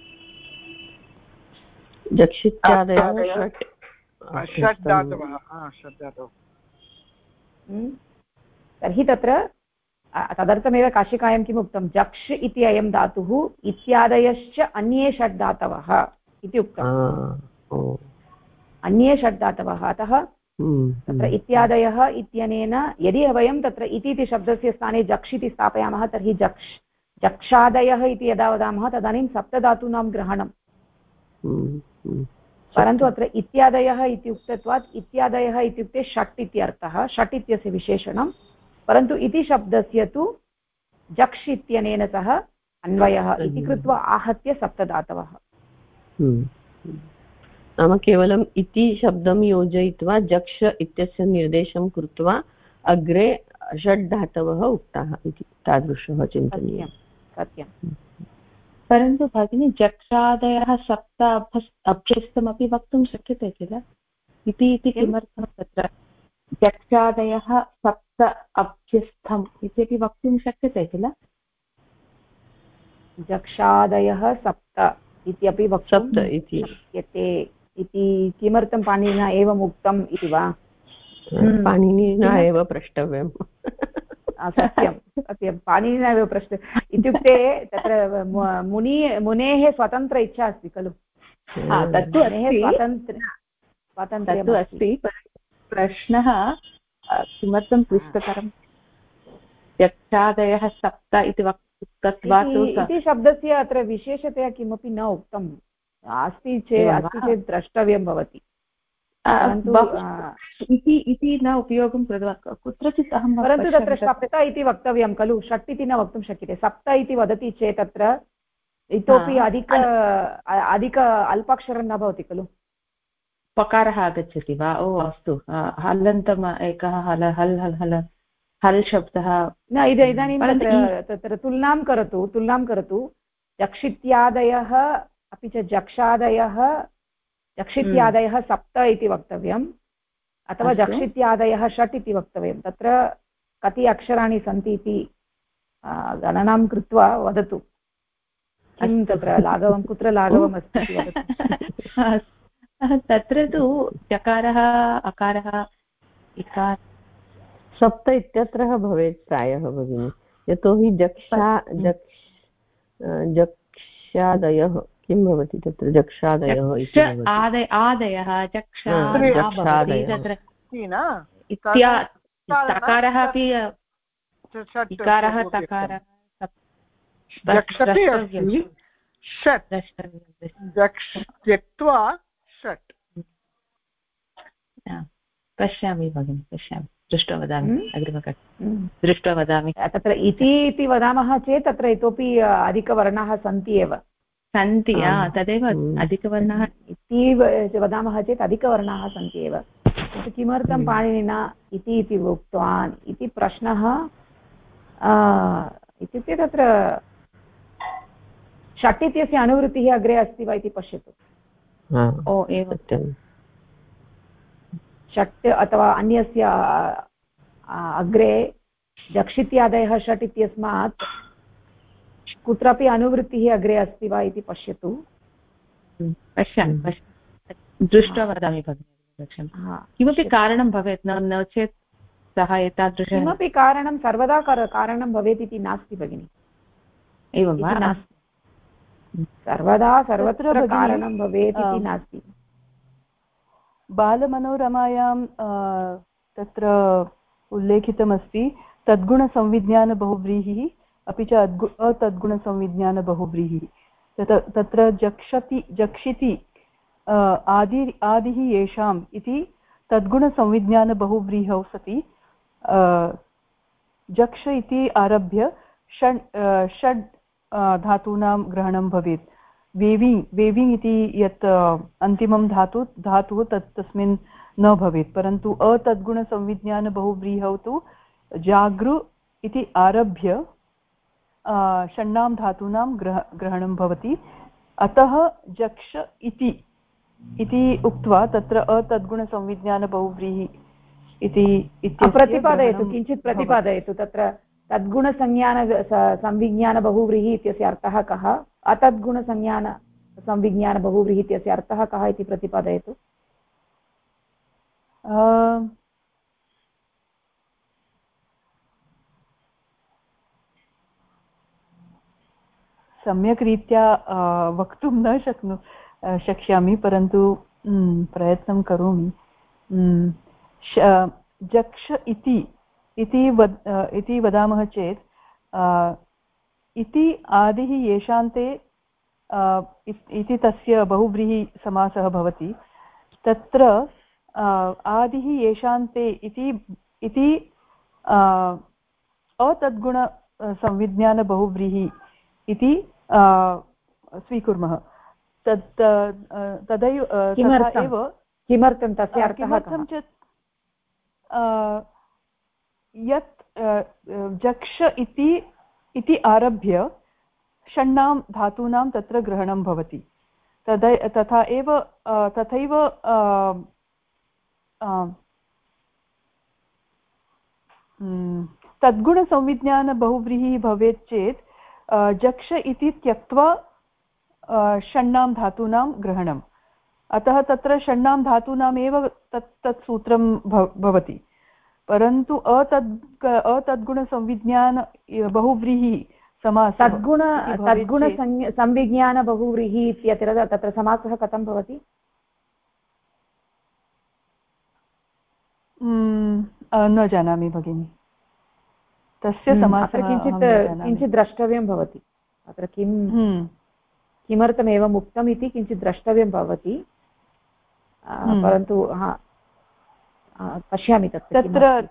तर्हि तत्र तदर्थमेव काशिकायां किम् उक्तं? जक्ष् इति अयं धातुः, इत्यादयश्च अन्ये षट् धातवः इति उक्तम्। अन्ये षट् धातवः। अतः तत्र इत्यादयः इत्यनेन यदि वयं तत्र इति शब्दस्य स्थाने जक्ष् इति स्थापयामः तर्हि जक्षादयः इति यदा वदामः तदानीं सप्तधातूनां ग्रहणम्। परन्तु अत्र इत्यादयः इति उक्तत्वात् इत्यादयः इत्युक्ते षट् इत्यर्थः, षट् इत्यस्य विशेषणं। परन्तु इति शब्दस्य तु जक्ष् इत्यनेन सह अन्वयः इति कृत्वा आहत्य सप्तधातवः। नाम केवलम् इति शब्दं योजयित्वा जक्ष इत्यस्य निर्देशं कृत्वा अग्रे षड् धातवः उक्ताः इति तादृशः चिन्तनीयम्। सत्यं। परन्तु भगिनी जक्षादयः सप्त अभ्यस्तमपि वक्तुं शक्यते किल? इति किमर्थं तत्र जक्षादयः सप्त अभ्यस्थम् इत्यपि वक्तुं शक्यते किल? जक्षादयः सप्त इत्यपि वक्तुं शक्यते इति किमर्थं पाणिनिना एवम् उक्तम् इति वा? पाणिनिना एव प्रष्टव्यम्। सत्यं सत्यं, पाणिनिना एव प्रष्टव्यम्। इत्युक्ते तत्र मुनेः स्वतन्त्र इच्छा अस्ति खलु। तत्तु अस्ति, प्रश्नः किमर्थं क्लिष्टकरं? जक्षादयः सप्त इति इति शब्दस्य अत्र विशेषतया किमपि न उक्तम्। अस्ति चेत् द्रष्टव्यं भवति। इति न उपयोगं कृत्वा कुत्रचित् अहं, परन्तु तत्र सप्त इति वक्तव्यं खलु, षट् इति न वक्तुं शक्यते। सप्त इति वदति चेत् तत्र इतोपि अधिक अल्पाक्षरं न भवति खलु। पकारः आगच्छति वा? ओ अस्तु, हलन्तम् एकः हल् शब्दः न। इदानीं तत्र तुलनां करोतु। जक्षित्यादयः अपि च जक्षित्यादयः सप्त इति वक्तव्यम्, अथवा जक्षित्यादयः षट् इति वक्तव्यं। तत्र कति अक्षराणि सन्ति इति गणनां कृत्वा वदतु। किं तत्र लाघवं, कुत्र लाघवम् अस्ति इति वदतु। तत्र तु चकारः अकारः इकार सप्त इत्यत्र भवेत् प्रायः भगिनि, यतोहि जक्षादयः किं भवति तत्र? जक्षादयः आदयः तत्र तकारः अपि इकारः तकारः त्यक्त्वा षट्। पश्यामि भगिनि, पश्यामि, दृष्ट्वा वदामि, अग्रिमकक्षा दृष्ट्वा वदामि। तत्र इति वदामः चेत् तत्र इतोपि अधिकवर्णाः सन्ति एव। तदेव अधिकवर्णाः इति वदामः चेत् अधिकवर्णाः सन्ति एव। किमर्थं पाणिनिना इति उक्तवान् इति प्रश्नः। इत्युक्ते तत्र षट् इत्यस्य अनुवृत्तिः अग्रे अस्ति वा इति पश्यतु। ओ एव सत्यं। षट् अथवा अन्यस्य अग्रे जक्षित्यादयः षट् इत्यस्मात् कुत्रापि अनुवृत्तिः अग्रे अस्ति वा इति पश्यतु। पश्यामि दृष्ट्वा वदामि भगिनि। किमपि कारणं भवेत् न चेत् सः एतादृश किमपि कारणं सर्वदा कारणं भवेत् इति नास्ति भगिनि। एवं वा? नास्ति, सर्वदा सर्वत्र कारणं भवेत् इति नास्ति। बालमनोरमायां तत्र उल्लेखितमस्ति तद्गुणसंविज्ञानबहुव्रीहिः अपि च अतद्गुणसंविज्ञानबहुव्रीहिः। तत्र जक्षिति आदिः येषाम् इति तद्गुणसंविज्ञानबहुव्रीहौ सति जक्ष इति आरभ्य षड् धातूनां ग्रहणं भवेत्। वेविङ् इति यत् अन्तिमं धातुः तस्मिन् न भवेत्, परन्तु अतद्गुणसंविज्ञानबहुव्रीहौ तु जागृ इति आरभ्य षण्णां धातूनां ग्रहणं भवति। अतः जक्ष इति उक्त्वा तत्र अतद्गुणसंविज्ञानबहुव्रीहि इति प्रतिपादयतु, किञ्चित् प्रतिपादयतु। तत्र संविज्ञानबहुव्रीहि इत्यस्य अर्थः कः, संविज्ञानबहुव्रीहि इत्यस्य अर्थः कः इति प्रतिपादयतु। सम्यक् रीत्या वक्तुं न शक्ष्यामि, परन्तु प्रयत्नं करोमि। जक्ष इति वदामः चेत् इति आदिः येषान्ते इति तस्य बहुव्रीहिसमासः भवति। तत्र आदिः येषान्ते इति अतद्गुणसंविज्ञानबहुव्रीहि इति स्वीकुर्मः। तदैव किमर्थं तस्य अर्थः किमर्थं चेत् यत् जक्ष इति आरभ्य षण्णां धातूनां तत्र ग्रहणं भवति। तथैव तद्गुणसंविज्ञानबहुव्रीहिः भवेत् चेत् जक्ष इति त्यक्त्वा षण्णां धातूनां ग्रहणम्। अतः तत्र षण्णां धातूनामेव तत् सूत्रं भवति। परन्तु अतद्गुणसंविज्ञान बहुव्रीहिः समासः संविज्ञानबहुव्रीहिः इत्यत्र तत्र समासः कथं भवति? न जानामि भगिनि, तस्य समासः किञ्चित् द्रष्टव्यं भवति। अत्र किमर्थम् एवम् उक्तम् इति किञ्चित् द्रष्टव्यं भवति, परन्तु पश्यामि तत्र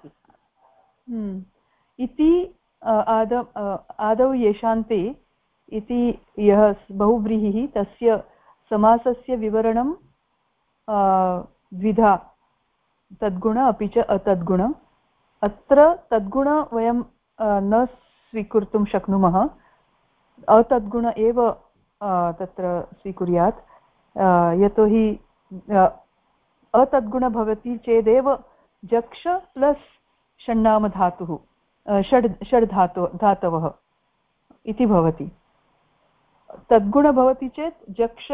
इति आदौ येषान्ते इति यः बहुव्रीहिः तस्य समासस्य विवरणं द्विधा, तद्गुण अपि च अतद्गुण। अत्र तद्गुण वयं न स्वीकर्तुं शक्नुमः, अतद्गुण एव तत्र स्वीकुर्यात्। यतोहि अतद्गुण भवति चेदेव जक्ष प्लस् षण्णामधातुः षड् धातवः इति भवति। तद्गुण भवति चेत् जक्ष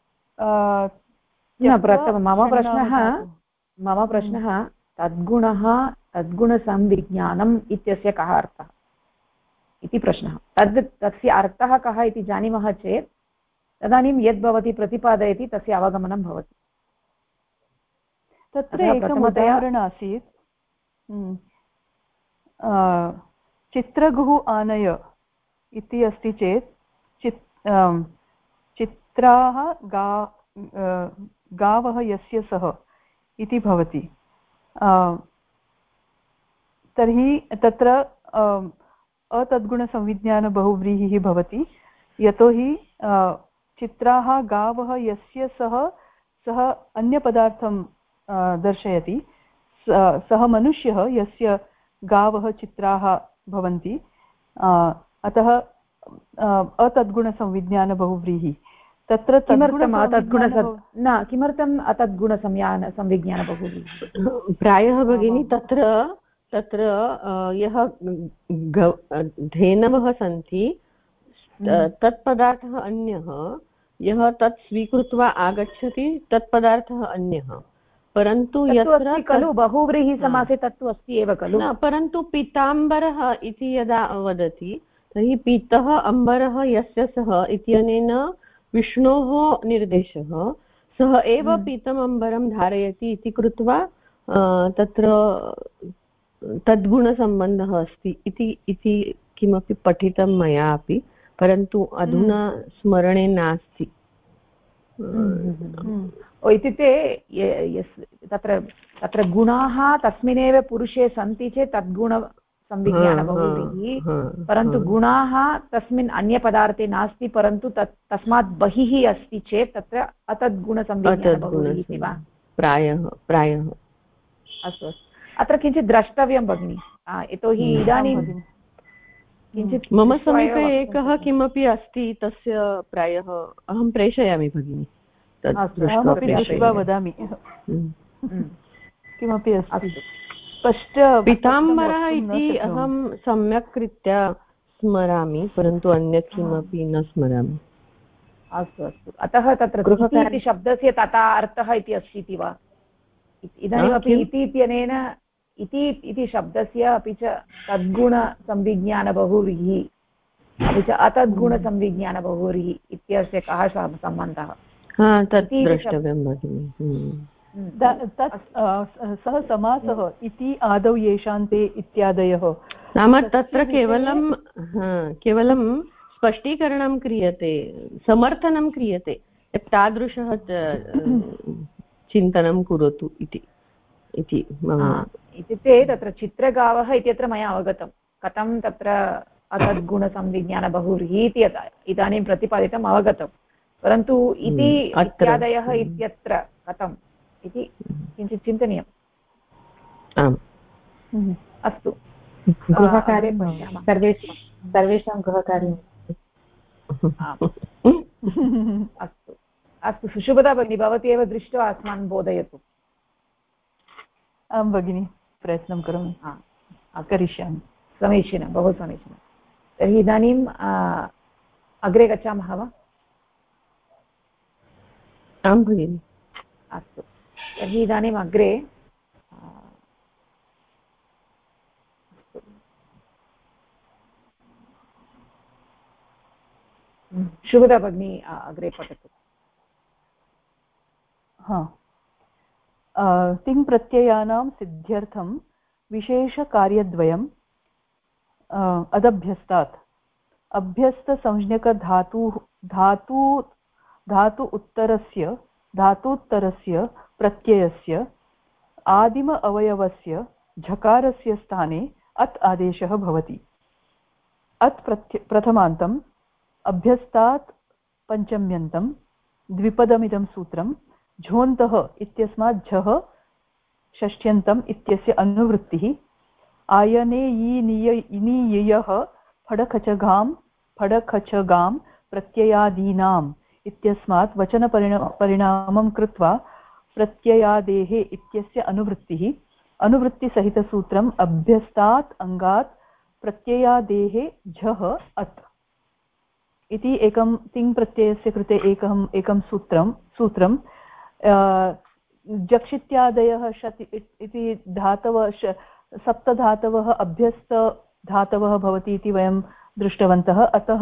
मम प्रश्नः तद्गुणसंविज्ञानम् इत्यस्य कः अर्थः इति प्रश्नः। तस्य अर्थः कः इति जानीमः चेत् तदानीं यद् भवती प्रतिपादयति तस्य अवगमनं भवति। तत्र एकम् उदाहरणम् आसीत्, चित्रगुः आनय इति अस्ति चेत् चित्राः गावः यस्य सः इति भवति। तर्हि तत्र अतद्गुणसंविज्ञानबहुव्रीहिः भवति, यतोहि चित्राः गावः यस्य सः अन्यपदार्थं दर्शयति। सः मनुष्यः यस्य गावः चित्राः भवन्ति, अतः अतद्गुणसंविज्ञानबहुव्रीहिः। तत्र किमर्थम् किमर्थम् अतद्गुणसंविज्ञानबहुव्रीहि प्रायः भगिनी तत्र यः धेनवः सन्ति तत्पदार्थः अन्यः, यः तत् स्वीकृत्वा आगच्छति तत्पदार्थः अन्यः, परन्तु यत्र खलु बहुव्रीहिसमासे तत्तु अस्ति एव खलु। परन्तु पीताम्बरः इति यदा वदति तर्हि पीतः अम्बरः यस्य सः इत्यनेन विष्णोः निर्देशः, सः एव पीतम् अम्बरं धारयति इति कृत्वा तत्र तद्गुणसम्बन्धः अस्ति इति किमपि पठितं मया अपि, परन्तु अधुना स्मरणे नास्ति। इत्युक्ते तत्र गुणाः तस्मिन्नेव पुरुषे सन्ति चेत् तद्गुणसंविज्ञानबहुव्रीहि, परन्तु गुणाः तस्मिन् अन्यपदार्थे नास्ति, परन्तु तस्मात् बहिः अस्ति चेत् तत्र अतद्गुणसंविज्ञानबहुव्रीहि इति वा? प्रायः अस्तु अत्र किञ्चित् द्रष्टव्यं भगिनि, यतोहि इदानीं किञ्चित् मम समीपे एकः किमपि अस्ति, तस्य प्रायः अहं प्रेषयामि भगिनि, दृष्ट्वा वदामि किमपि अस्ति। पीताम्बरः इति अहं सम्यक् रीत्या स्मरामि, परन्तु अन्यत् किमपि न स्मरामि। अस्तु अस्तु, अतः तत्र इति शब्दस्य तथा अर्थः इति अस्ति इति वा? इदानीमपि इति इत्यनेन इति शब्दस्य अपि च तद्गुणसंविज्ञानबहुव्रीहि अपि च अतद्गुणसंविज्ञानबहुव्रीहि इत्यस्य कः सम्बन्धः? तत् द्रष्टव्यं भगिनि। सः समासः इति आदौ येषान्ते इत्यादयः, नाम तत्र केवलं स्पष्टीकरणं क्रियते, समर्थनं क्रियते, तादृशः चिन्तनं करोतु इति। इत्युक्ते तत्र चित्रगावः इत्यत्र मया अवगतं कथं तत्र अतद्गुणसंविज्ञानबहुव्रीहि इति इदानीं प्रतिपादितम् अवगतं, परन्तु इति इत्यादयः इत्यत्र कथम् इति किञ्चित् चिन्तनीयम्। अस्तु, गृहकार्यं सर्वेषां गृहकार्यम्। अस्तु अस्तु, सुशुभदा भगिनी, भवती एव दृष्ट्वा अस्मान् बोधयतु। आं भगिनि, प्रयत्नं करोमि, करिष्यामि। समीचीनं, बहु समीचीनं। तर्हि इदानीम् अग्रे गच्छामः वा? आं भगिनि। अस्तु, तर्हि इदानीम् अग्रे शुभदा भगिनी अग्रे पठतु। तिङ्प्रत्ययानां सिद्ध्यर्थं विशेषकार्यद्वयम् अदभ्यस्तात्। धातुत्तरस्य प्रत्ययस्य आदिम अवयवस्य झकारस्य स्थाने अत् आदेशः भवति। अत् प्रथमान्तम् अभ्यस्तात् पञ्चम्यन्तं द्विपदमिदं सूत्रं झोन्तः इत्यस्मात् झः षष्ठ्यन्तम् इत्यस्य अनुवृत्तिः आयने इनीयः फडखचगां प्रत्ययादीनाम् इत्यस्मात् वचनपरिणामं कृत्वा प्रत्ययादेः इत्यस्य अनुवृत्तिः अनुवृत्तिसहितसूत्रम् अभ्यस्तात् अङ्गात् प्रत्ययादेः झः अत् इति एकं तिङ् प्रत्ययस्य कृते एकं सूत्रं जक्षित्यादयः शति इति धातवः सप्तधातवः अभ्यस्तधातवः भवति इति वयं दृष्टवन्तः। अतः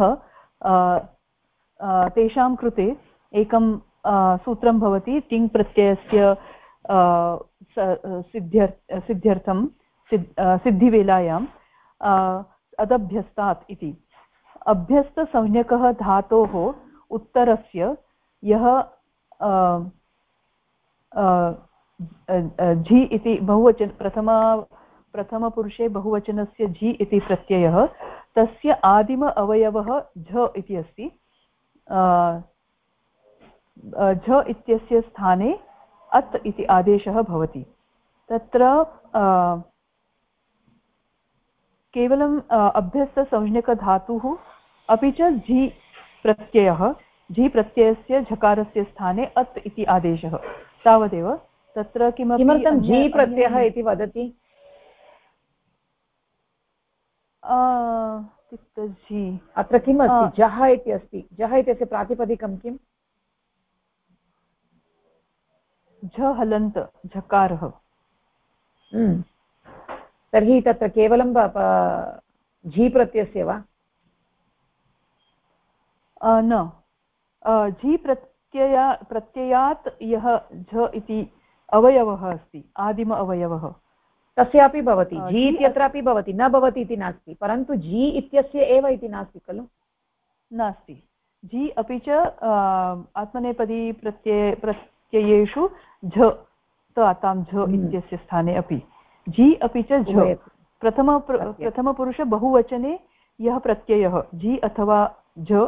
तेषां कृते एकं सूत्रं भवति तिङ् प्रत्ययस्य सिद्ध्यर्थं सिद्धिवेलायाम् अदभ्यस्तात् इति। अभ्यस्तसंज्ञकः धातोः उत्तरस्य यः झि इति बहुवचन प्रथमपुरुषे बहुवचनस्य झि इति प्रत्ययः, तस्य आदिम अवयवः झ इति अस्ति। झ इत्यस्य स्थाने अत् इति आदेशः भवति। तत्र केवलम् अभ्यस्तसंज्ञकधातुः अपि च झि प्रत्ययः झि प्रत्ययस्य झकारस्य स्थाने अत् इति आदेशः तावदेव तत्र किमर्थं झि प्रत्ययः इति वदति झि अत्र किम् अस्ति जः इति अस्ति जः इत्यस्य प्रातिपदिकं किम् झ हलन्त झकारः तर्हि तत्र केवलं झि प्रत्ययस्य वा न झि प्रत्ययात् यः झ इति अवयवः अस्ति आदिम अवयवः तस्यापि भवति झि इत्यत्रापि भवति न भवति इति नास्ति परन्तु झि इत्यस्य एव इति नास्ति खलु नास्ति झि अपि च आत्मनेपदी प्रत्ययेषु झ तातां झ इत्यस्य स्थाने अपि झि अपि च झ प्रथमपुरुष बहुवचने यः प्रत्ययः झि अथवा झ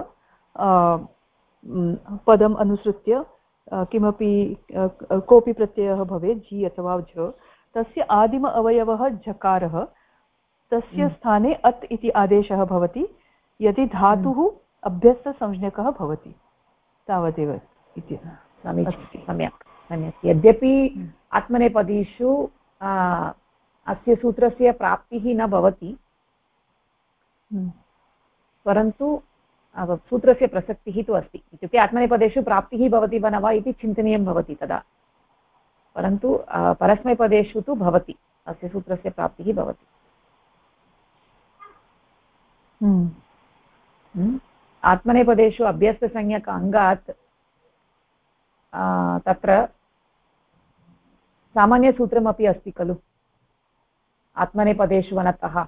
पदम् अनुसृत्य किमपि कोऽपि प्रत्ययः भवेत् झि अथवा झ तस्य आदिम अवयवः झकारः तस्य स्थाने अत् इति आदेशः भवति यदि धातुः अभ्यस्तसंज्ञकः भवति तावदेव इति सम्यक् यद्यपि आत्मनेपदीषु अस्य सूत्रस्य प्राप्तिः न भवति परन्तु सूत्रस्य प्रसक्तिः तु अस्ति इत्युक्ते आत्मनेपदेषु प्राप्तिः भवति वा न वा इति चिन्तनीयं भवति तदा परन्तु परस्मैपदेषु तु भवति अस्य सूत्रस्य प्राप्तिः भवति आत्मनेपदेषु अभ्यस्तसंज्ञक अङ्गात् तत्र सामान्यसूत्रमपि अस्ति खलु आत्मनेपदेषु अनतः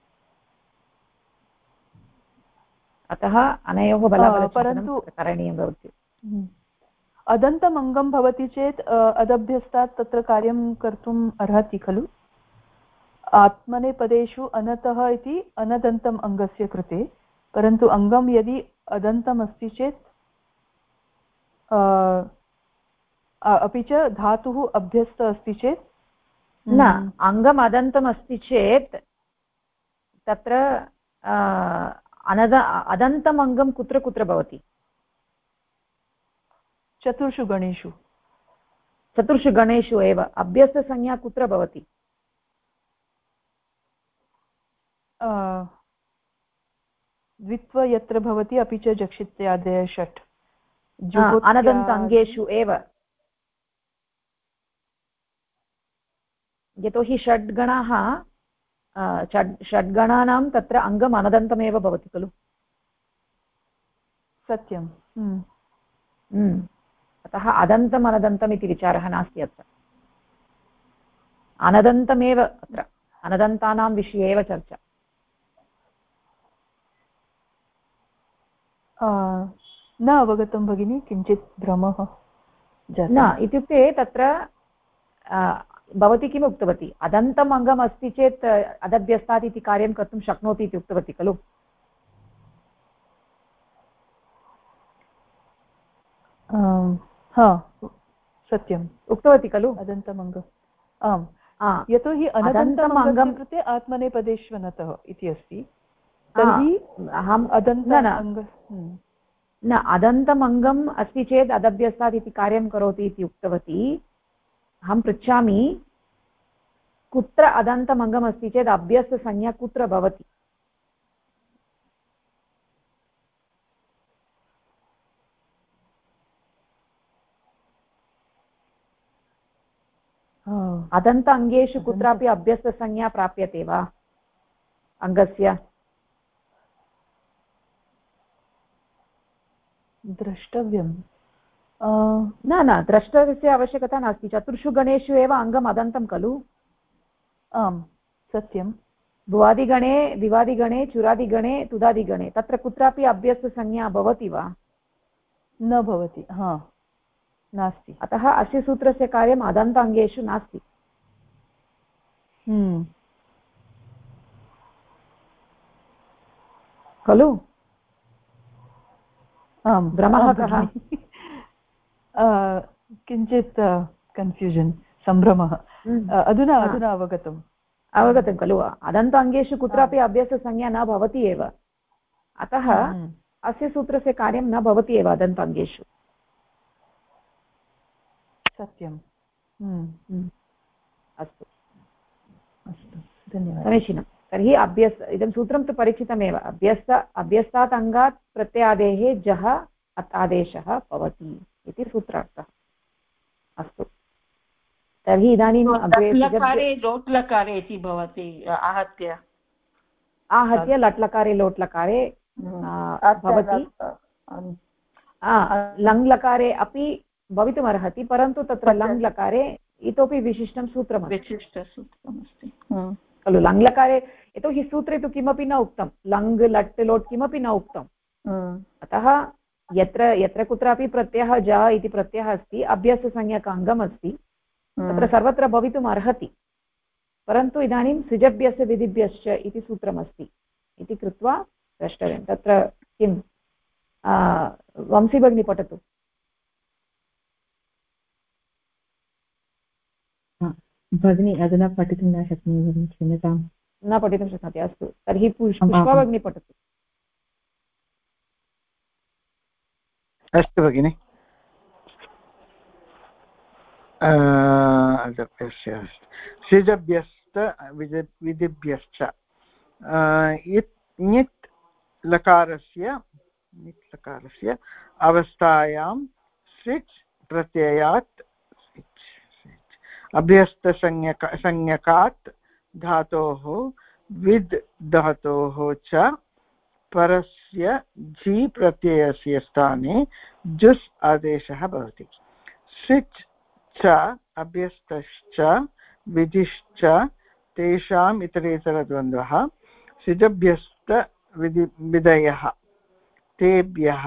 अतः अनयोः बलाबलचिन्तनं करणीयं भवति अदन्तम् अङ्गं भवति चेत् अदभ्यस्तात् तत्र कार्यं कर्तुम् अर्हति खलु आत्मनेपदेषु अनतः इति अनदन्तम् अङ्गस्य कृते परन्तु अङ्गं यदि अदन्तम् अस्ति चेत् अपि च धातुः अभ्यस्त अस्ति चेत् न अङ्गम् अदन्तम् अस्ति चेत् तत्र अदन्तम् अङ्गं कुत्र कुत्र भवति चतुर्षु गणेषु एव अभ्यस्तसंज्ञा कुत्र भवति द्वित्व यत्र भवति अपि च जक्षित्यादय षट् अनदन्त अङ्गेषु एव यतोहि षड्गणाः षड्गणानां तत्र अङ्गम् अनदन्तमेव भवति खलु सत्यं अतः अदन्तम् अनदन्तम् इति विचारः नास्ति अत्र अनदन्तमेव अत्र अनदन्तानां विषये एव चर्चा न अवगतं भगिनी किञ्चित् भ्रमः न इत्युक्ते तत्र भवती किम् उक्तवती अदन्तम् अङ्गम् अस्ति चेत् अदभ्यस्तात् इति कार्यं कर्तुं शक्नोति इति उक्तवती खलु सत्यम् उक्तवती खलु अदन्तम् अङ्गम् आम् यतोहि अनदन्तम् अङ्गस्य कृते आत्मनेपदेष्वनतः इति अस्ति तर्हि अहम् न अदन्तम् अङ्गम् अस्ति चेत् अदभ्यस्तात् इति कार्यं करोति इति उक्तवती अहं पृच्छामि कुत्र अदन्तम् अङ्गम् अस्ति चेत् अभ्यस्तसंज्ञा कुत्र भवति अदन्त अङ्गेषु कुत्रापि अभ्यस्तसंज्ञा प्राप्यते वा अङ्गस्य द्रष्टव्यं न द्रष्टव्यस्य आवश्यकता नास्ति चतुर्षु गणेषु एव अङ्गम् अदन्तं खलु आम् सत्यं भुवादिगणे दिवादिगणे चुरादिगणे तुदादिगणे तत्र कुत्रापि अभ्यस्तसंज्ञा भवति वा न भवति नास्ति अतः अस्य सूत्रस्य कार्यम् अदन्त अङ्गेषु नास्ति खलु आम् भ्रमः कः किञ्चित् कन्फ्यूजन् सम्भ्रमः अधुना अवगतं खलु अदन्त अङ्गेषु कुत्रापि अभ्यस्तसंज्ञा न भवति एव अतः अस्य सूत्रस्य कार्यं न भवति एव अदन्ताङ्गेषु। सत्यम्। अस्तु अस्तु, धन्यवादः। समीचीनं। तर्हि इदं सूत्रं तु परिचितमेव। अभ्यस्तात् अङ्गात् प्रत्ययादेः जः आदेशः भवति इति सूत्रार्थः। अस्तु, तर्हि इदानीम् लकारे लोट्लकारे इति भवति आहत्य लट्लकारे लोट्लकारे भवति। लङ्लकारे अपि भवितुमर्हति, परन्तु तत्र लङ्लकारे इतोपि विशिष्टं सूत्रमस्ति खलु। लङ्लकारे यतोहि सूत्रे तु किमपि न उक्तं, लङ् लट् लोट् किमपि न उक्तम्। अतः यत्र यत्र कुत्रापि प्रत्ययः ज इति प्रत्ययः अस्ति, अभ्यससंज्ञकाङ्गम् अस्ति, तत्र सर्वत्र भवितुम् अर्हति। परन्तु इदानीं सृजभ्यस्य विधिभ्यश्च इति सूत्रमस्ति इति कृत्वा द्रष्टव्यं। तत्र किं वंशी भगिनी पठतु। भगिनी अधुना पठितुं न शक्नोमि भगिनि, क्षम्यताम्। न पठितुं शक्नोति, अस्तु तर्हि पुष्पा भगिनी पठतु। अस्तु भगिनि। सिजभ्यश्च विधिभ्यश्च ञित् लकारस्य अवस्थायां सिच् प्रत्ययात् अभ्यस्तसंज्ञकात् धातोः विद् धातोः च परस्य झि प्रत्ययस्य स्थाने जुस् आदेशः भवति। सिच् च अभ्यस्तश्च विधिश्च तेषाम् इतरेतरद्वन्द्वः सिजभ्यस्त विधयः तेभ्यः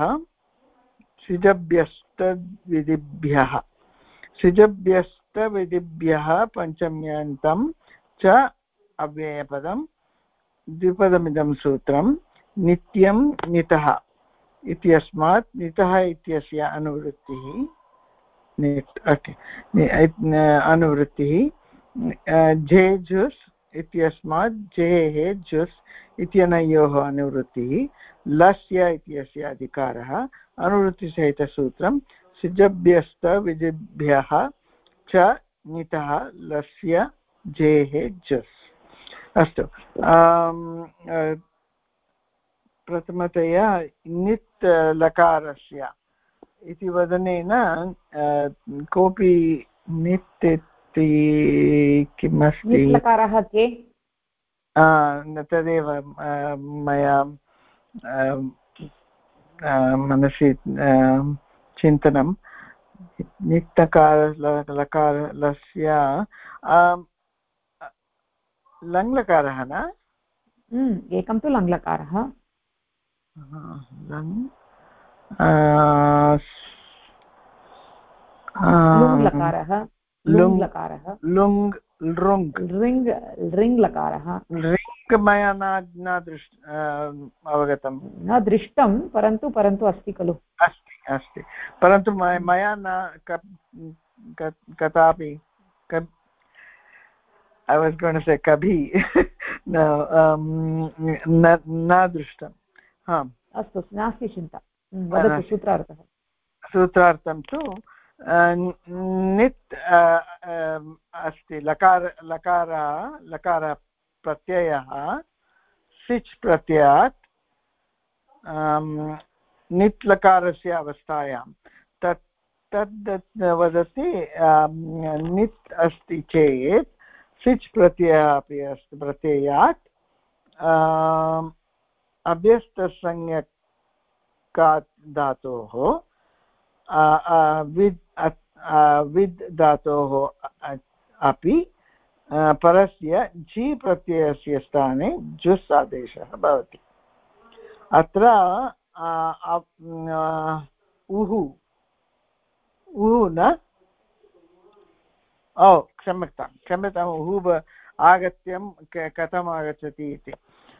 सिजभ्यस्तविधिभ्यः सिजभ्यस्तविधिभ्यः पञ्चम्यन्तं च अव्ययपदं द्विपदमिदं सूत्रं नित्यं नितः इत्यस्मात् नितः इत्यस्य अनुवृत्तिः झेझुस् इत्यस्मात् झेः झुस् इत्यनयोः अनुवृत्तिः लस्य इत्यस्य अधिकारः अनुवृत्तिसहितसूत्रं सिजभ्यस्तविधिभ्यः च नितः लस्य झेः झुस्। अस्तु, प्रथमतया नित् लकारस्य इति वदनेन कोऽपि नित् इति किमस्ति लकारः के तदेव मया मनसि चिन्तनं। नित्लकारस्य लङ्लकारः न, एकं तु लङ्लकारः, लुङ्लकारः, लुङ्लकारः, लुङ् लृङ् लृङ्लकारः। लृङ् मया न अवगतं, न दृष्टं, परन्तु अस्ति खलु। अस्ति परन्तु मया न कदापि I was going to say kabhi no न दृष्टं। अस्तु, नास्ति चिन्ता, वदतु सूत्रार्थः। सूत्रार्थं तु नित् अस्ति लकार प्रत्ययः सिच् प्रत्ययात् नित् लकारस्य अवस्थायां तद् वदति नित् अस्ति चेत् सिच् प्रत्ययः अपि अस्ति प्रत्ययात् अभ्यस्तसंज्ञकात् धातोः विद् धातोः अपि परस्य झि प्रत्ययस्य स्थाने जुस् आदेशः भवति। अत्र उहु न क्षम्यताम् उहु आगत्यं कथम् आगच्छति इति।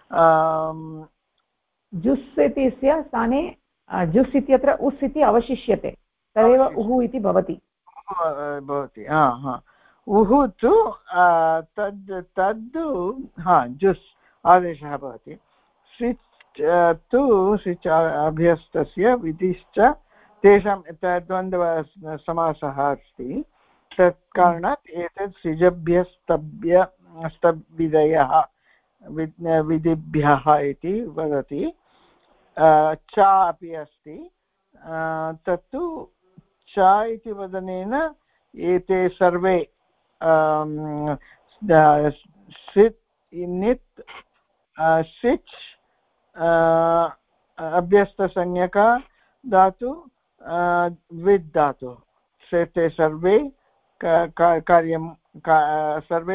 जुस् इत्यस्य स्थाने जुस् इत्यत्र उस् इति अवशिष्यते, तदेव उहु इति भवति। उहु तु तद् जुस् आदेशः भवति। तु सिच् अभ्यस्तस्य विधिश्च तेषां द्वन्द्वसमासः अस्ति तत् कारणात् एतत् सिजभ्यस्तभ्यस्तविधयः विधिभ्यः इति वदति च अपि अस्ति तत्तु च इति वदनेन एते सर्वे सित् नित् सिच् अभ्यस्तसंज्ञक धातु विद् धातु ते सर्वे कार्यं सर्वे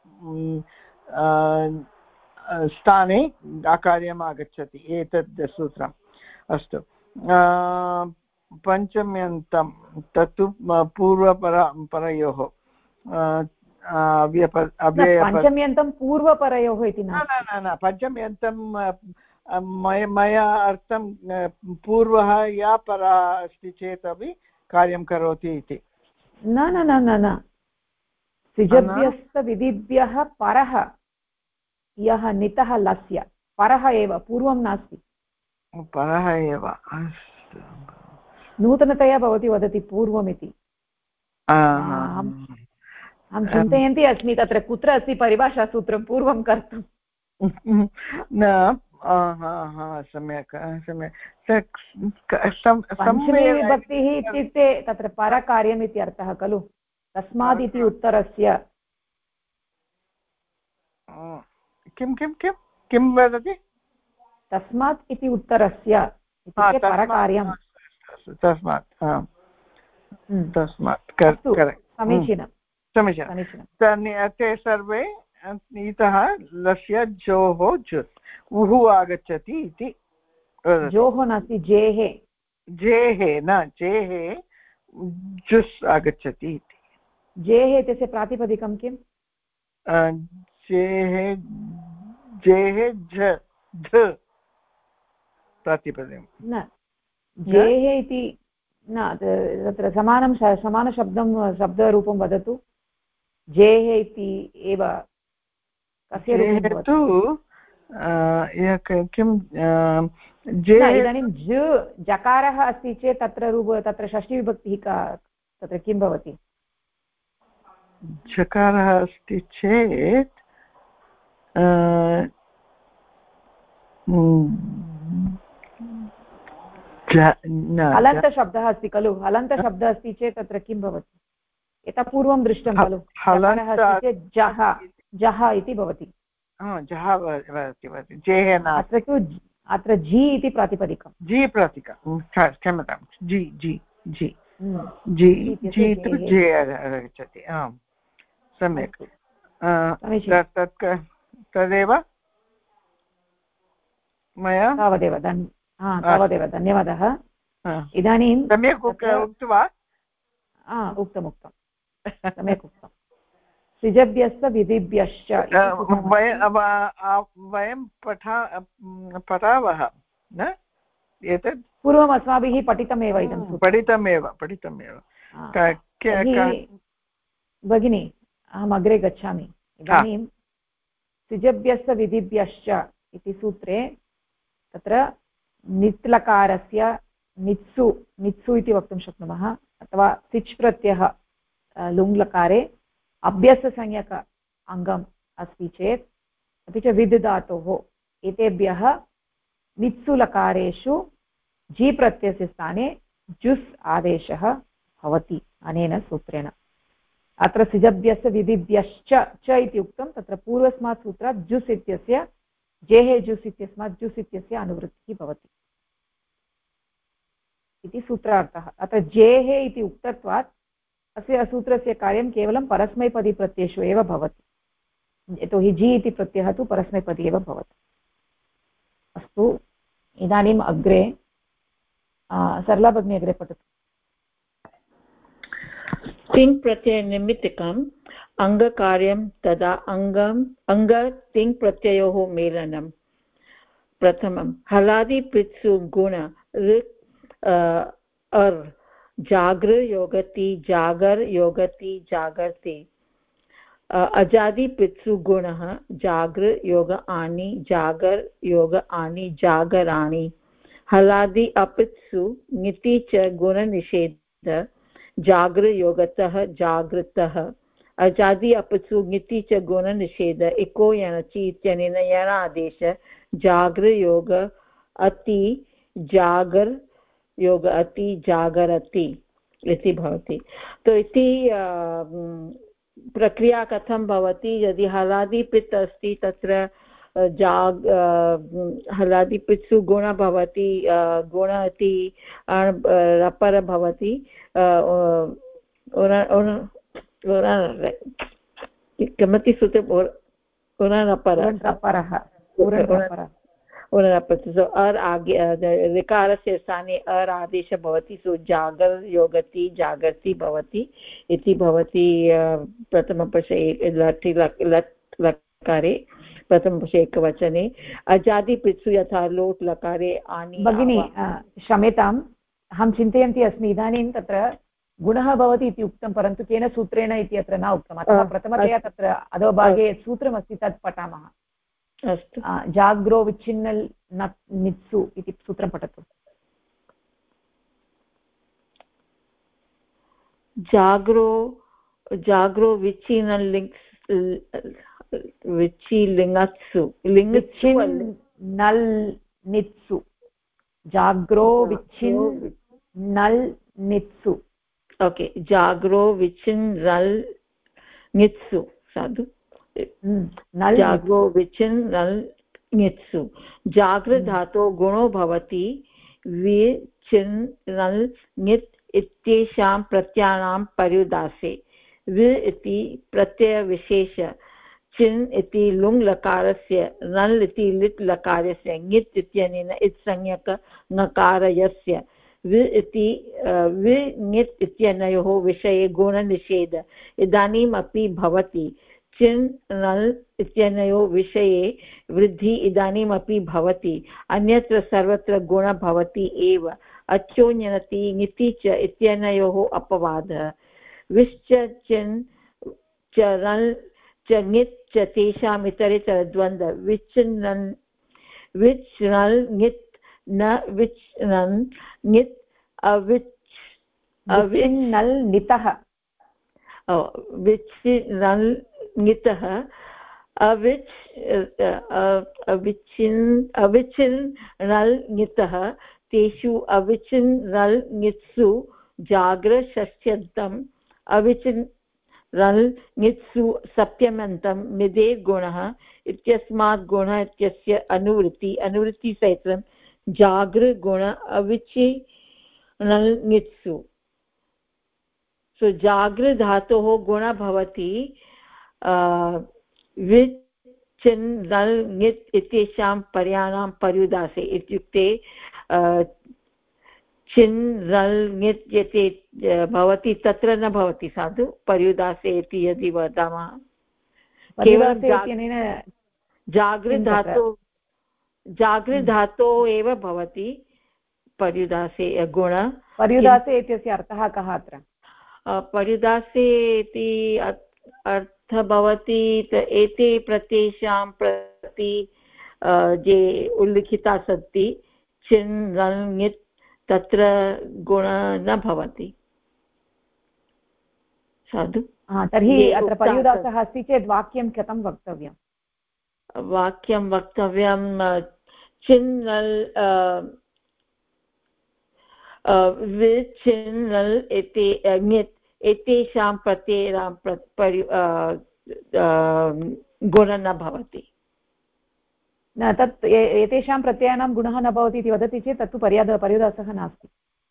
स्थाने अकार्यम् आगच्छति एतद् सूत्रम् अस्तु पञ्चम्यन्तं तत्तु पूर्वपरयोः पञ्चम्यन्तं पूर्वपरयोः इति न पञ्चम्यन्तं मया अर्थं पूर्वः या परः अस्ति चेत् अपि कार्यं करोति इति न न न न न सिजभ्यस्तविधिभ्यः परः यः नितः लस्य परः एव पूर्वं नास्ति परः एव नूतनतया भवती वदति पूर्वमिति अहं चिन्तयन्ती अस्मि तत्र कुत्र अस्ति परिभाषासूत्रं पूर्वं कर्तुं न सम्यक् पञ्चमी विभक्तिः इत्युक्ते तत्र परकार्यम् इति अर्थः खलु तस्मादिति उत्तरस्य किं किं किं किं वदति तस्मात् इति उत्तरस्य इत्युक्ते परकार्यं तस्मात् समीचीनं समीचीनं ते सर्वे इतः लस्य जोः जुस् उः आगच्छति इति जोः नास्ति जेः न जेः जुस् आगच्छति इति जेः इत्यस्य प्रातिपदिकं किम् जेः झ प्रातिपदिकं न जेः इति न तत्र शब्दरूपं वदतु जेः इति एव कस्य रूपं तु किं इदानीं जकारः अस्ति चेत् तत्र षष्ठीविभक्तिः तत्र किं भवति जकारः अस्ति चेत् हलन्तशब्दः अस्ति खलु हलन्तशब्दः अस्ति चेत् तत्र किं भवति यतः पूर्वं दृष्टं खलु जकारः अस्ति चेत् जः इति भवति अत्र जी इति प्रातिपदिकं जी प्रातिपदिकं क्षम्यतां जी जी जी जी जी तु जे आगच्छति आम् सम्यक् तदेव मया तावदेव धन्यवादः इदानीं सम्यक् उक्त्वा उक्तं सम्यक् उक्तं सिजभ्यस्तविधिभ्यश्च वयं पठावः न एतत् पूर्वम् अस्माभिः पठितमेव इदं पठितमेव भगिनी अहम् अग्रे गच्छामि इदानीं सिजभ्यस्तविधिभ्यश्च इति सूत्रे तत्र नित्लकारस्य नित्सु इति वक्तुं शक्नुमः अथवा सिच् प्रत्ययः लुङ्लकारे अभ्यस्तसंज्ञक अङ्गम् अस्ति चेत् अपि च विद् धातोः एतेभ्यः नित्सुलकारेषु जी प्रत्ययस्य स्थाने जुस् आदेशः भवति अनेन सूत्रेण अत्र सिजभ्यस्य विधिभ्यश्च च इति उक्तं तत्र पूर्वस्मात् सूत्रात् जुस् इत्यस्य जेः जुस् इत्यस्मात् जुस् इत्यस्य अनुवृत्तिः भवति इति सूत्रार्थः अत्र जेः इति उक्तत्वात् अस्य सूत्रस्य कार्यं केवलं परस्मैपदीप्रत्ययेषु एव भवति यतोहि जी इति प्रत्ययः तु परस्मैपदी एव भवति अस्तु इदानीम् अग्रे सरला भगिनी अग्रे पठतु तिङ् प्रत्ययनिमित्तिकम् अङ्गकार्यं तदा अङ्ग तिङ् प्रत्ययोः मेलनं प्रथमं हलादिपृत्सु गुण जागृ योगति जागर योगति जागर्ति अजादिपित्सु गुणः जागृ योग आनि जागर योग आनि जागराणि हलादि अपित्सु ङिति च गुणनिषेध जागृ योगतः जागृतः अजादि अपित्सु ङिति च गुणनिषेध इको यणचि इत्यनेन यणादेश जागृ योग अति जागर योग अति जागरति इति भवति। तो इति प्रक्रिया कथं भवति यदि हलादिपित् अस्ति तत्र हलादिपित्सु गुण भवति गुण इति रपर भवति किमपि सूत्रे अर् आगे ऋकारस्य स्थाने अर् आदेशः भवति सो जागर् योगति जागर्ति भवति इति भवति प्रथमपक्षे लट् लकारे प्रथमपक्षे एकवचने अजादिपित्सु यथा लोट् लकारे आनि। भगिनी क्षम्यताम् अहं चिन्तयन्ती अस्मि इदानीं तत्र गुणः भवति इति उक्तं परन्तु केन सूत्रेण इति अत्र न उक्तम् अतः प्रथमतया तत्र अधोभागे यत् सूत्रमस्ति तत् पठामः। अस्तु जाग्रो विच्छिन्नल् नित्सु इति सूत्रं पठतु। जाग्रो विच्छिन्नल् विच्छिलिङ्गत्सु नल् नित्सु जाग्रो विच्छिन्नल् नित्सु। ओके जाग्रो विच्छिन्नल् नित्सु साधु जाग्रो विच्छिन्नल् नित्सु जागृ धातो गुणो भवति विच्छिन्नल् नित् इत्येषां प्रत्ययानां पर्युदासे वि इति प्रत्ययविशेष चिन् इति लुङ् लकारस्य नल् इति लिट् लकारस्य ङित् इत्यनेन इत्संज्ञक ङकारयस्य वि इति वि ङित् इत्यनयोः विषये गुणनिषेध इदानीमपि भवति चिन् नल् इत्यनयोः विषये वृद्धि इदानीमपि भवति अन्यत्र सर्वत्र गुण भवति एव अच्यो ञति ङिति च इत्यनयोः अपवादः विश्च चिन् च नल् च ङित् च तेषाम् इतरेतरद्वन्द्व विच्छिन्नन् विच्छ्नल् ङित् न विच्छ्नन् ङित् अविच्छिन्नल् नितः विच्छिन्नल् ङितः अविच्छिन्नल् ङितः तेषु अविच्छिन्नल् ङित्सु जाग्र षष्ठ्यन्तम् अविच्छिन्नल् ङित्सु सप्तम्यन्तं निदेर् गुणः इत्यस्मात् गुण इत्यस्य अनुवृत्तिसहितं जागृ गुण अविच्छिन्नल् ङित्सु। सो जागृ धातोः गुण भवति विच्छिन्नल् ङित् इत्येषां पर्यायानां पर्युदासे इत्युक्ते छिन्नल् ङित् यते भवति तत्र न भवति साधु पर्युदासे इति यदि वदामः केवलं जागृ धातो एव भवति पर्युदासे गुण। पर्युदासे इत्यस्य अर्थः कः अत्र? पर्युदासे इति अर्थः भवति एते प्रत्ययेषां प्रति ये उल्लिखिता सन्ति छिन् नल् ङित् तत्र गुण न भवति साधु। तर्हि अत्र पर्युदासः अस्ति चेत् वाक्यं कथं वक्तव्यं? वाक्यं वक्तव्यं छिन् नल् विच्छिन्नल् इति ङित् एतेषां प्रत्ययानां गुण न भवति। न तत् एतेषां प्रत्ययानां गुणः न भवति इति वदति चेत् तत्तु पर्युदासः नास्ति।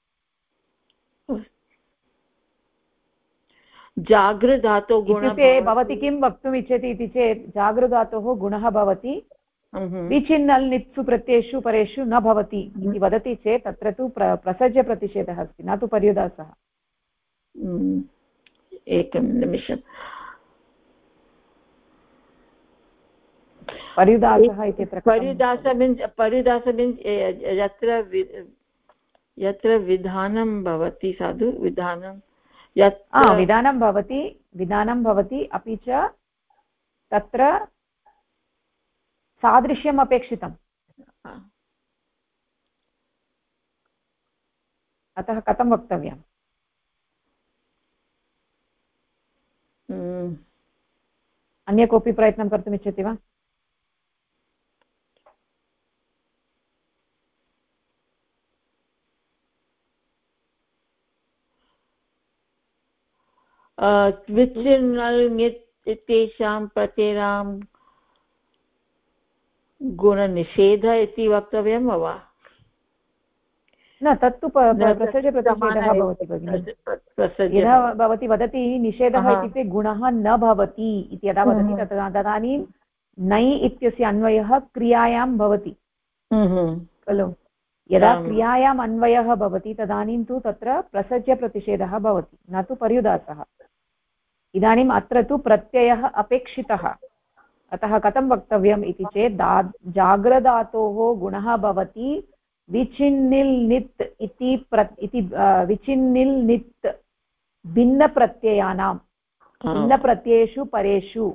जागृधातो गुण भवती किं वक्तुम् इच्छति इति चेत् जागृधातोः गुणः भवति विच्छिन्नल् नित्सु प्रत्ययेषु परेषु न भवति इति वदति चेत् तत्र तु प्रसज्य प्रतिषेधः अस्ति न तु पर्युदासः। एकं निमिषम् पर्युदासः इत्यत्र पर्युदास मीन्स् यत्र विधानं भवति साधु विधानं विधानं भवति अपि च तत्र सादृश्यम् अपेक्षितम्, अतः कथं वक्तव्यम्? अन्य कोऽपि प्रयत्नं कर्तुमिच्छति वा? इत्येषां प्रत्ययानां गुणनिषेध इति वक्तव्यं वा? न, तत्तु प्रसजप्रतिषेधः भवति भगिनि। यदा भवती वदति निषेधः इत्युक्ते गुणः न भवति इति यदा वदति तदानीं नै इत्यस्य अन्वयः क्रियायां भवति खलु। यदा क्रियायाम् अन्वयः भवति तदानीं तु तत्र प्रसज्यप्रतिषेधः भवति, न तु पर्युदासः। इदानीम् अत्र तु प्रत्ययः अपेक्षितः, अतः कथं वक्तव्यम् इति चेत् जाग्रधातोः गुणः भवति विचिन्निल् नित् इति विचिन्निल् नित् भिन्नप्रत्ययानां भिन्नप्रत्ययेषु परेषु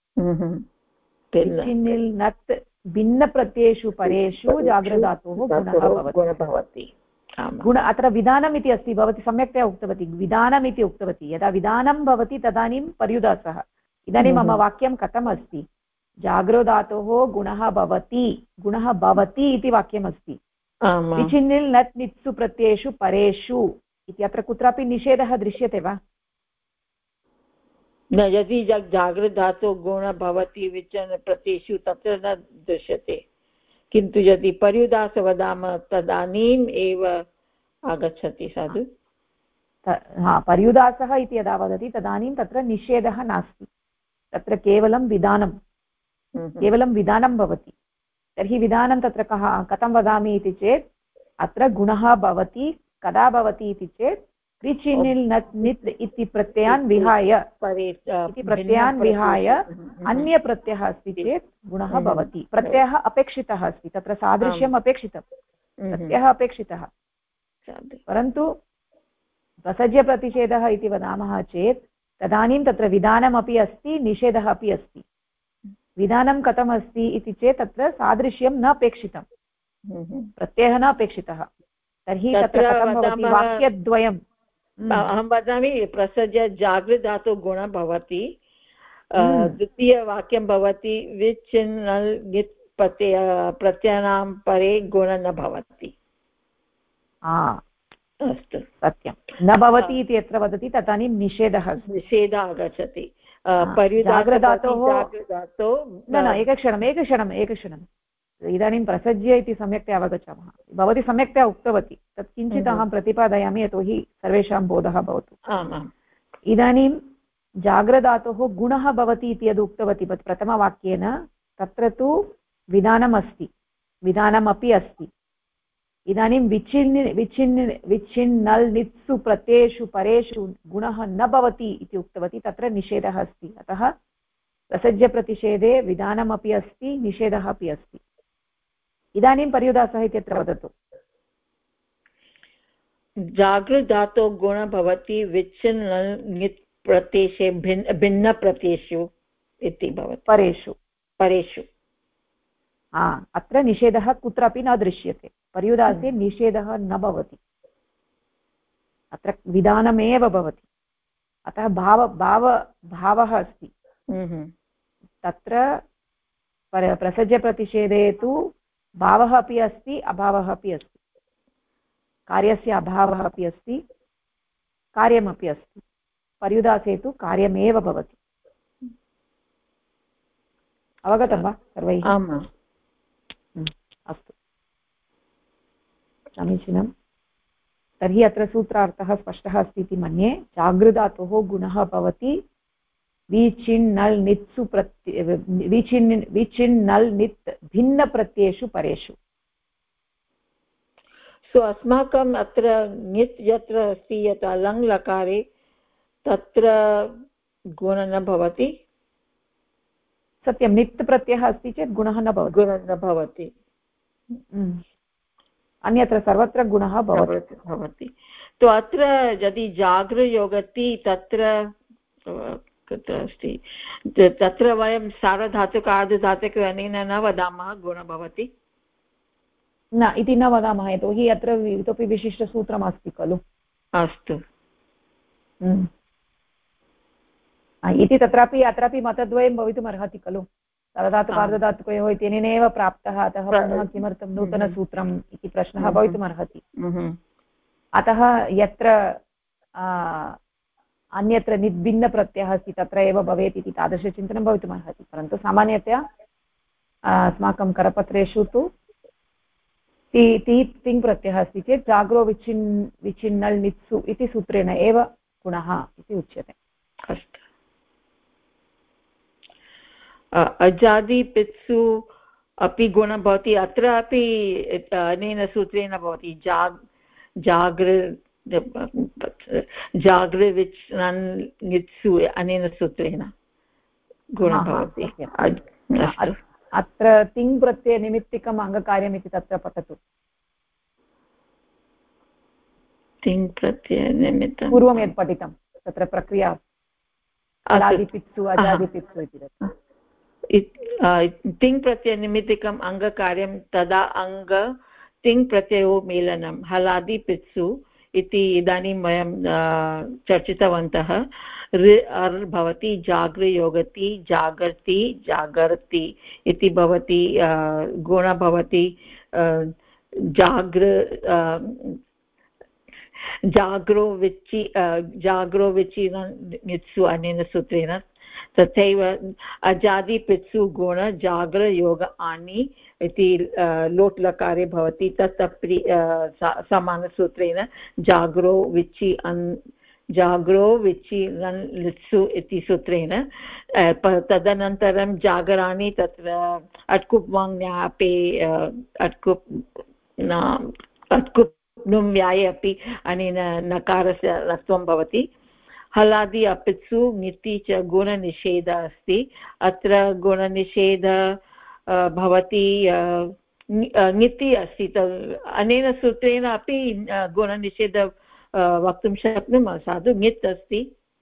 विचिन्निल् नत् भिन्नप्रत्ययेषु परेषु जाग्रधातोः गुणः भवति। गुण अत्र विधानम् इति अस्ति, भवती सम्यक्तया उक्तवती, विधानम् इति उक्तवती। यदा विधानं भवति तदानीं पर्युदासः। इदानीं मम वाक्यं कथम् अस्ति? जाग्रधातोः गुणः भवति इति वाक्यमस्ति। विचिन्निल् नत् नित्सु प्रत्ययेषु परेषु इति अत्र कुत्रापि निषेधः दृश्यते वा? न, यदि जाग्रधातोः गुणः भवति विचिन्न प्रत्ययेषु तत्र न दृश्यते, किन्तु यदि पर्युदास वदामः तदानीम् एव आगच्छति साधु। पर्युदासः इति यदा वदति तदानीं तत्र निषेधः नास्ति, तत्र केवलं विधानं भवति। तर्हि विधानं तत्र कथं वदामि इति चेत् अत्र गुणः भवति कदा भवति इति चेत् विचिन्निल् नत् नित् इति प्रत्ययान् विहाय अन्यप्रत्ययः अस्ति चेत् गुणः भवति। प्रत्ययः अपेक्षितः अस्ति, तत्र सादृश्यम् अपेक्षितं, प्रत्ययः अपेक्षितः। परन्तु प्रसज्यप्रतिषेधः इति वदामः चेत् तदानीं तत्र विधानमपि अस्ति, निषेधः अपि अस्ति। विधानं कथम् अस्ति इति चेत् तत्र सादृश्यं न अपेक्षितं, प्रत्ययः न अपेक्षितः। तर्हि तत्र कथं भवति? वाक्यद्वयम् अहं वदामि, प्रसज्य जागृधातु गुणः भवति, द्वितीयवाक्यं भवति विचिन्नल् नित् प्रत्ययानां परे गुणः न भवति। अस्तु, सत्यं न भवति इति यत्र वदति तदानीं निषेधः आगच्छति। जाग्रधातोः न, एकक्षणम् इदानीं प्रसज्य इति सम्यक्तया अवगच्छामः। भवती सम्यक्तया उक्तवती, तत् किञ्चित् अहं प्रतिपादयामि यतोहि सर्वेषां बोधः भवतु। इदानीं जाग्रधातोः गुणः भवति इति यद् उक्तवती प्रथमवाक्येन, तत्र तु विधानमस्ति, विधानमपि अस्ति। इदानीं विच्छिन्नल् नित्सु प्रत्ययेषु परेषु गुणः न भवति इति उक्तवती, तत्र निषेधः अस्ति। अतः प्रसज्यप्रतिषेधे विधानमपि अस्ति, निषेधः अपि अस्ति। इदानीं पर्युदासः इत्यत्र वदतु। जागृधातोः गुणः भवति विच्छिन्नल् नित् प्रत्ययेषु भिन्नप्रत्ययेषु इति भवति, परेषु। अत्र निषेधः कुत्रापि न दृश्यते, पर्युदासे निषेधः न भवति, अत्र विधानमेव भवति। अतः भावः अस्ति तत्र। प्रसज्यप्रतिषेधे तु भावः अपि अस्ति, अभावः अपि अस्ति, कार्यस्य अभावः अपि अस्ति, कार्यमपि अस्ति। पर्युदासे तु कार्यमेव भवति। अवगतं वा सर्वैः? आम्, अस्तु, समीचीनं। तर्हि अत्र सूत्रार्थः स्पष्टः अस्ति इति मन्ये। जागृधातोः गुणः भवति विचिन्नल् नित्सु विचिन्नल् नित् भिन्नप्रत्ययेषु परेषु। अस्माकम् अत्र नित् यत्र अस्ति यत् लङ् लकारे तत्र गुणः न भवति। सत्यं, नित् प्रत्ययः अस्ति चेत् गुणः न भवति। अन्यत्र सर्वत्र गुणः भवति। तो अत्र यदि जागृयोगति तत्र कुत्र अस्ति तत्र वयं सार्वधातुक आर्धधातुक अनेन न वदामः गुण भवति न इति न वदामः यतोहि अत्र इतोपि विशिष्टसूत्रमस्ति खलु अस्तु इति अत्रापि मतद्वयं भवितुमर्हति खलु सार्वधातुकार्धधातुकयोः इत्यनेनैव प्राप्तः अतः पुनः किमर्थं नूतनसूत्रम् इति प्रश्नः भवितुमर्हति अतः यत्र अन्यत्र भिन्नप्रत्ययः अस्ति तत्र एव भवेत् इति तादृशचिन्तनं भवितुमर्हति परन्तु सामान्यतया अस्माकं करपत्रेषु तु तिङ् प्रत्ययः अस्ति चेत् जाग्रो विचिन्नल् नित्सु इति सूत्रेण एव गुणः इति उच्यते अस्तु अजादिपित्सु अपि गुणः भवति अत्र अपि अनेन सूत्रेण भवति जागृविच्नित्सु अनेन सूत्रेण गुणः भवति अत्र तिङ् प्रत्ययनिमित्तिकम् अङ्गकार्यम् इति तत्र पठतु तिङ् प्रत्ययनिमित्तं पूर्वं यत् पठितं तत्र प्रक्रिया अलादिपित्सु अजादिपित्सु इति तिङ् प्रत्ययनिमित्तिकम् अङ्गकार्यं तदा अङ्ग तिङ् प्रत्ययो मेलनं हलादिपित्सु इति इदानीं वयं चर्चितवन्तः ऋ भवति जागृयोगति जागर्ति जागर्ति इति भवति गुण भवति जाग्रो विचि नित्सु अनेन सूत्रेण तथैव अजादिपित्सु गुण जाग्रयोग आनि इति लोट् लकारे भवति तत् अपि समानसूत्रेण जाग्रो विचि लित्सु इति सूत्रेण तदनन्तरं जागराणि तत्र अट्कुप् वाङ्न्यापे अट्कुप् नुम्याये अपि अनेन नकारस्य लत्वं भवति हलादि अपित्सु ङिति च गुणनिषेधः अस्ति अत्र गुणनिषेधः भवति ङिति अस्ति अनेन सूत्रेण अपि गुणनिषेधः वक्तुं शक्नुमः साधु ङित् अस्ति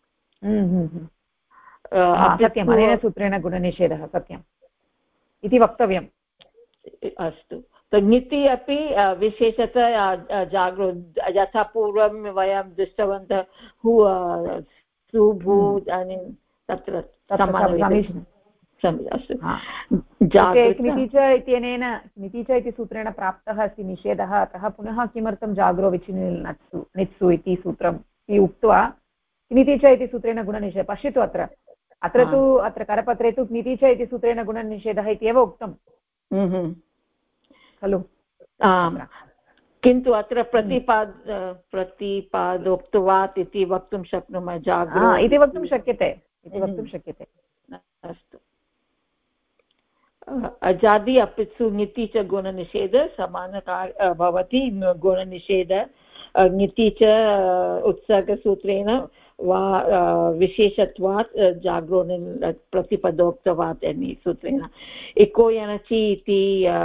सत्यम् अनेन सूत्रेण गुणनिषेधः सत्यम् इति वक्तव्यम् अस्तु ङिति अपि विशेषतः जाग्रो यथा पूर्वं वयं दृष्टवन्तः हु सुभू तत्र अस्तु ङिति च इत्यनेन ङिति च इति सूत्रेण प्राप्तः अस्ति निषेधः अतः पुनः किमर्थं जाग्रो विचिनिल् नित्सु इति सूत्रम् इति उक्त्वा ङिति च इति सूत्रेण गुणनिषेधः पश्यतु अत्र करपत्रे तु ङिति च इति सूत्रेण गुणनिषेधः इत्येव उक्तं खलु किन्तु अत्र प्रतिपादोक्तवात् इति वक्तुं शक्नुमः जाग्रो इति वक्तुं शक्यते अस्तु अजादि अपित्सु ङिति च गुणनिषेध समानकार भवति गुणनिषेध ङिति च उत्सर्गसूत्रेण वा विशेषत्वात् जाग्रो प्रतिपदोक्तवात् सूत्रेण इको यणचि इति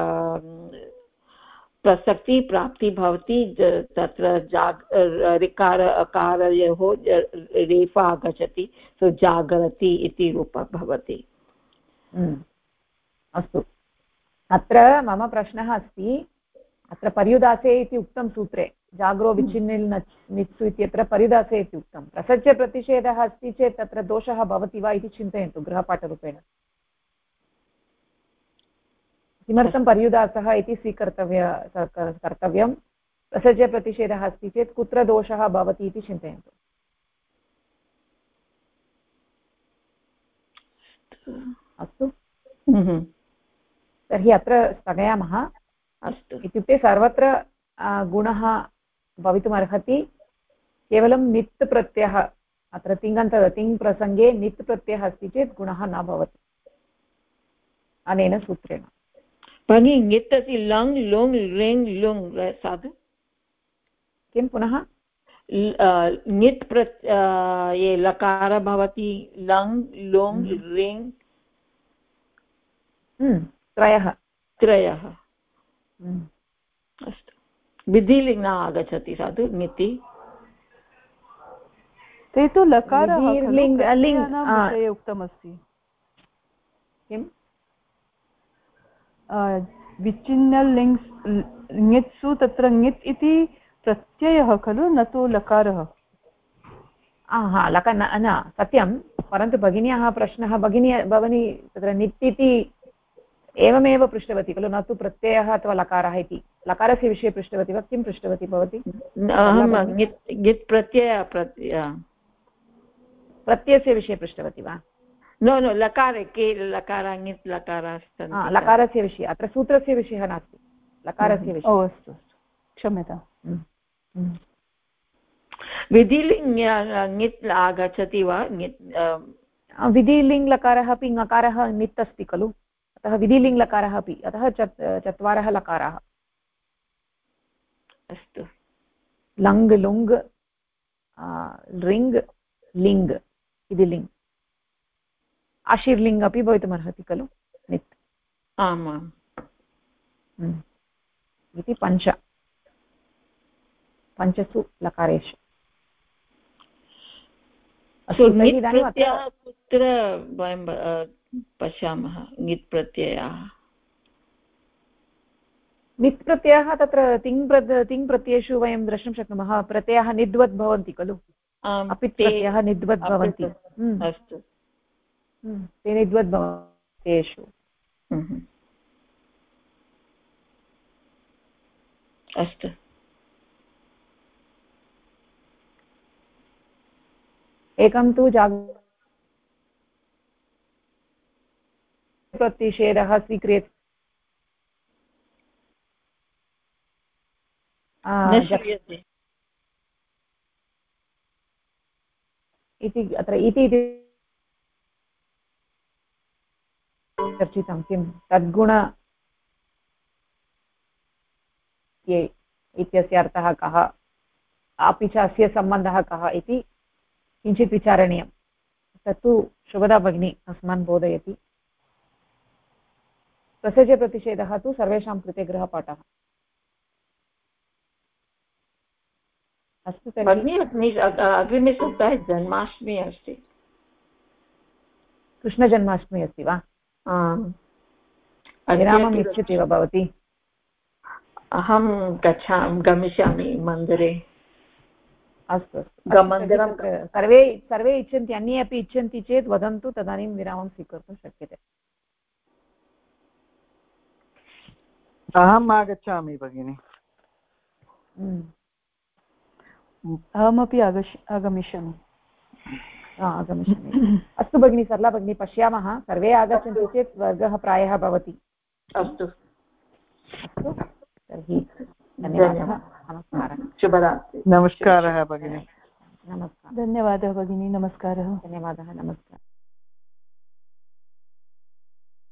प्रसक्ति प्राप्ति भवति तत्र ऋकार अकारयोः रेफा आगच्छति सो जागरति इति रूपः भवति अस्तु अत्र मम प्रश्नः अस्ति अत्र पर्युदासे इति उक्तं सूत्रे जाग्रो विचिन्निल् नित्सु इत्यत्र पर्युदासे इति उक्तं प्रसज्य प्रतिषेधः अस्ति चेत् तत्र दोषः भवति वा इति चिन्तयन्तु गृहपाठरूपेण किमर्थं पर्युदासः इति कर्तव्यं प्रसज्य प्रतिषेधः अस्ति चेत् कुत्र दोषः भवति इति चिन्तयन्तु अस्तु तर्हि अत्र स्थगयामः अस्तु इत्युक्ते सर्वत्र गुणः भवितुमर्हति केवलं नित् प्रत्ययः अत्र तिङ् प्रसङ्गे नित् प्रत्ययः अस्ति चेत् गुणः न भवति अनेन सूत्रेण भगिनी ङित् अस्ति लङ् लुङ् लिङ् लुङ् साधु किं पुनः ङित् ये लकार भवति लङ् लुङ् लिङ् त्रयः अस्तु विधिलिङ् न आगच्छति साधु ङिति ते तु लकारः विधिर्लिङ् उक्तमस्ति किम् विच्छिन्न ङित्सु तत्र ङित् इति प्रत्ययः खलु न तु लकारः। हा लकार न सत्यं, परन्तु भगिन्याः प्रश्नः भगिनी तत्र नित् इति एवमेव पृष्टवती खलु, न तु प्रत्ययः अथवा लकारः इति। लकारस्य विषये पृष्टवती वा किं पृष्टवती भवती? प्रत्ययस्य विषये पृष्टवती वा? नो लकारे के लकार ङित् लकारः लकारस्य विषये, अत्र सूत्रस्य विषयः नास्ति, लकारस्य विषये। अस्तु क्षम्यताम्। विधिलिङ् ङित् आगच्छति वा? विधिलिङ् लकारः अपि ङकारः नित् अस्ति खलु, अतः विधिलिङ् लकारः अपि, अतः चत्वारः लकाराः। अस्तु। लङ् लुङ् ऋङ् लिङ् इति लिङ्। आशीर्लिङ् अपि भवितुमर्हति खलु नित्। आमाम् इति पञ्चसु लकारेषु। कुत्र वयं पश्यामः ङित् प्रत्ययाः? नित् प्रत्ययः तत्र तिङ् प्रत्ययेषु वयं द्रष्टुं शक्नुमः। प्रत्ययः निद्वत् भवन्ति खलु, अपि प्रत्ययः निद्वत् भवन्ति। अस्तु, ते निद्वत् भवन्ति तेषु। अस्तु। एकं तु प्रतिषेधः स्वीक्रियते इति अत्र इति चर्चितं किं तद्गुण इत्यस्य अर्थः कः, अपि च अस्य सम्बन्धः कः इति किञ्चित् विचारणीयं। तत्तु शुभदा भगिनी अस्मान् बोधयति। प्रसजप्रतिषेधः तु सर्वेषां कृते गृहपाठः। अस्तु तर्हि अग्रिमे सप्ताहे जन्माष्टमी अस्ति। कृष्णजन्माष्टमी अस्ति वा? विरामम् इच्छति वा भवती? अहं गमिष्यामि मन्दिरे। अस्तु सर्वे इच्छन्ति, अन्ये अपि इच्छन्ति चेत् वदन्तु, तदानीं विरामं स्वीकर्तुं शक्यते। अहम् आगच्छामि भगिनि। अहमपि आगमिष्यामि। अस्तु भगिनि, सरला भगिनी, पश्यामः। सर्वे आगच्छन्ति चेत् वर्गः प्रायः भवति। अस्तु अस्तु तर्हि धन्यवादः, नमस्कारः, शुभरात्रि। नमस्कारः भगिनि। नमस्कारः, धन्यवादः भगिनी, नमस्कारः। धन्यवादः, नमस्कारः।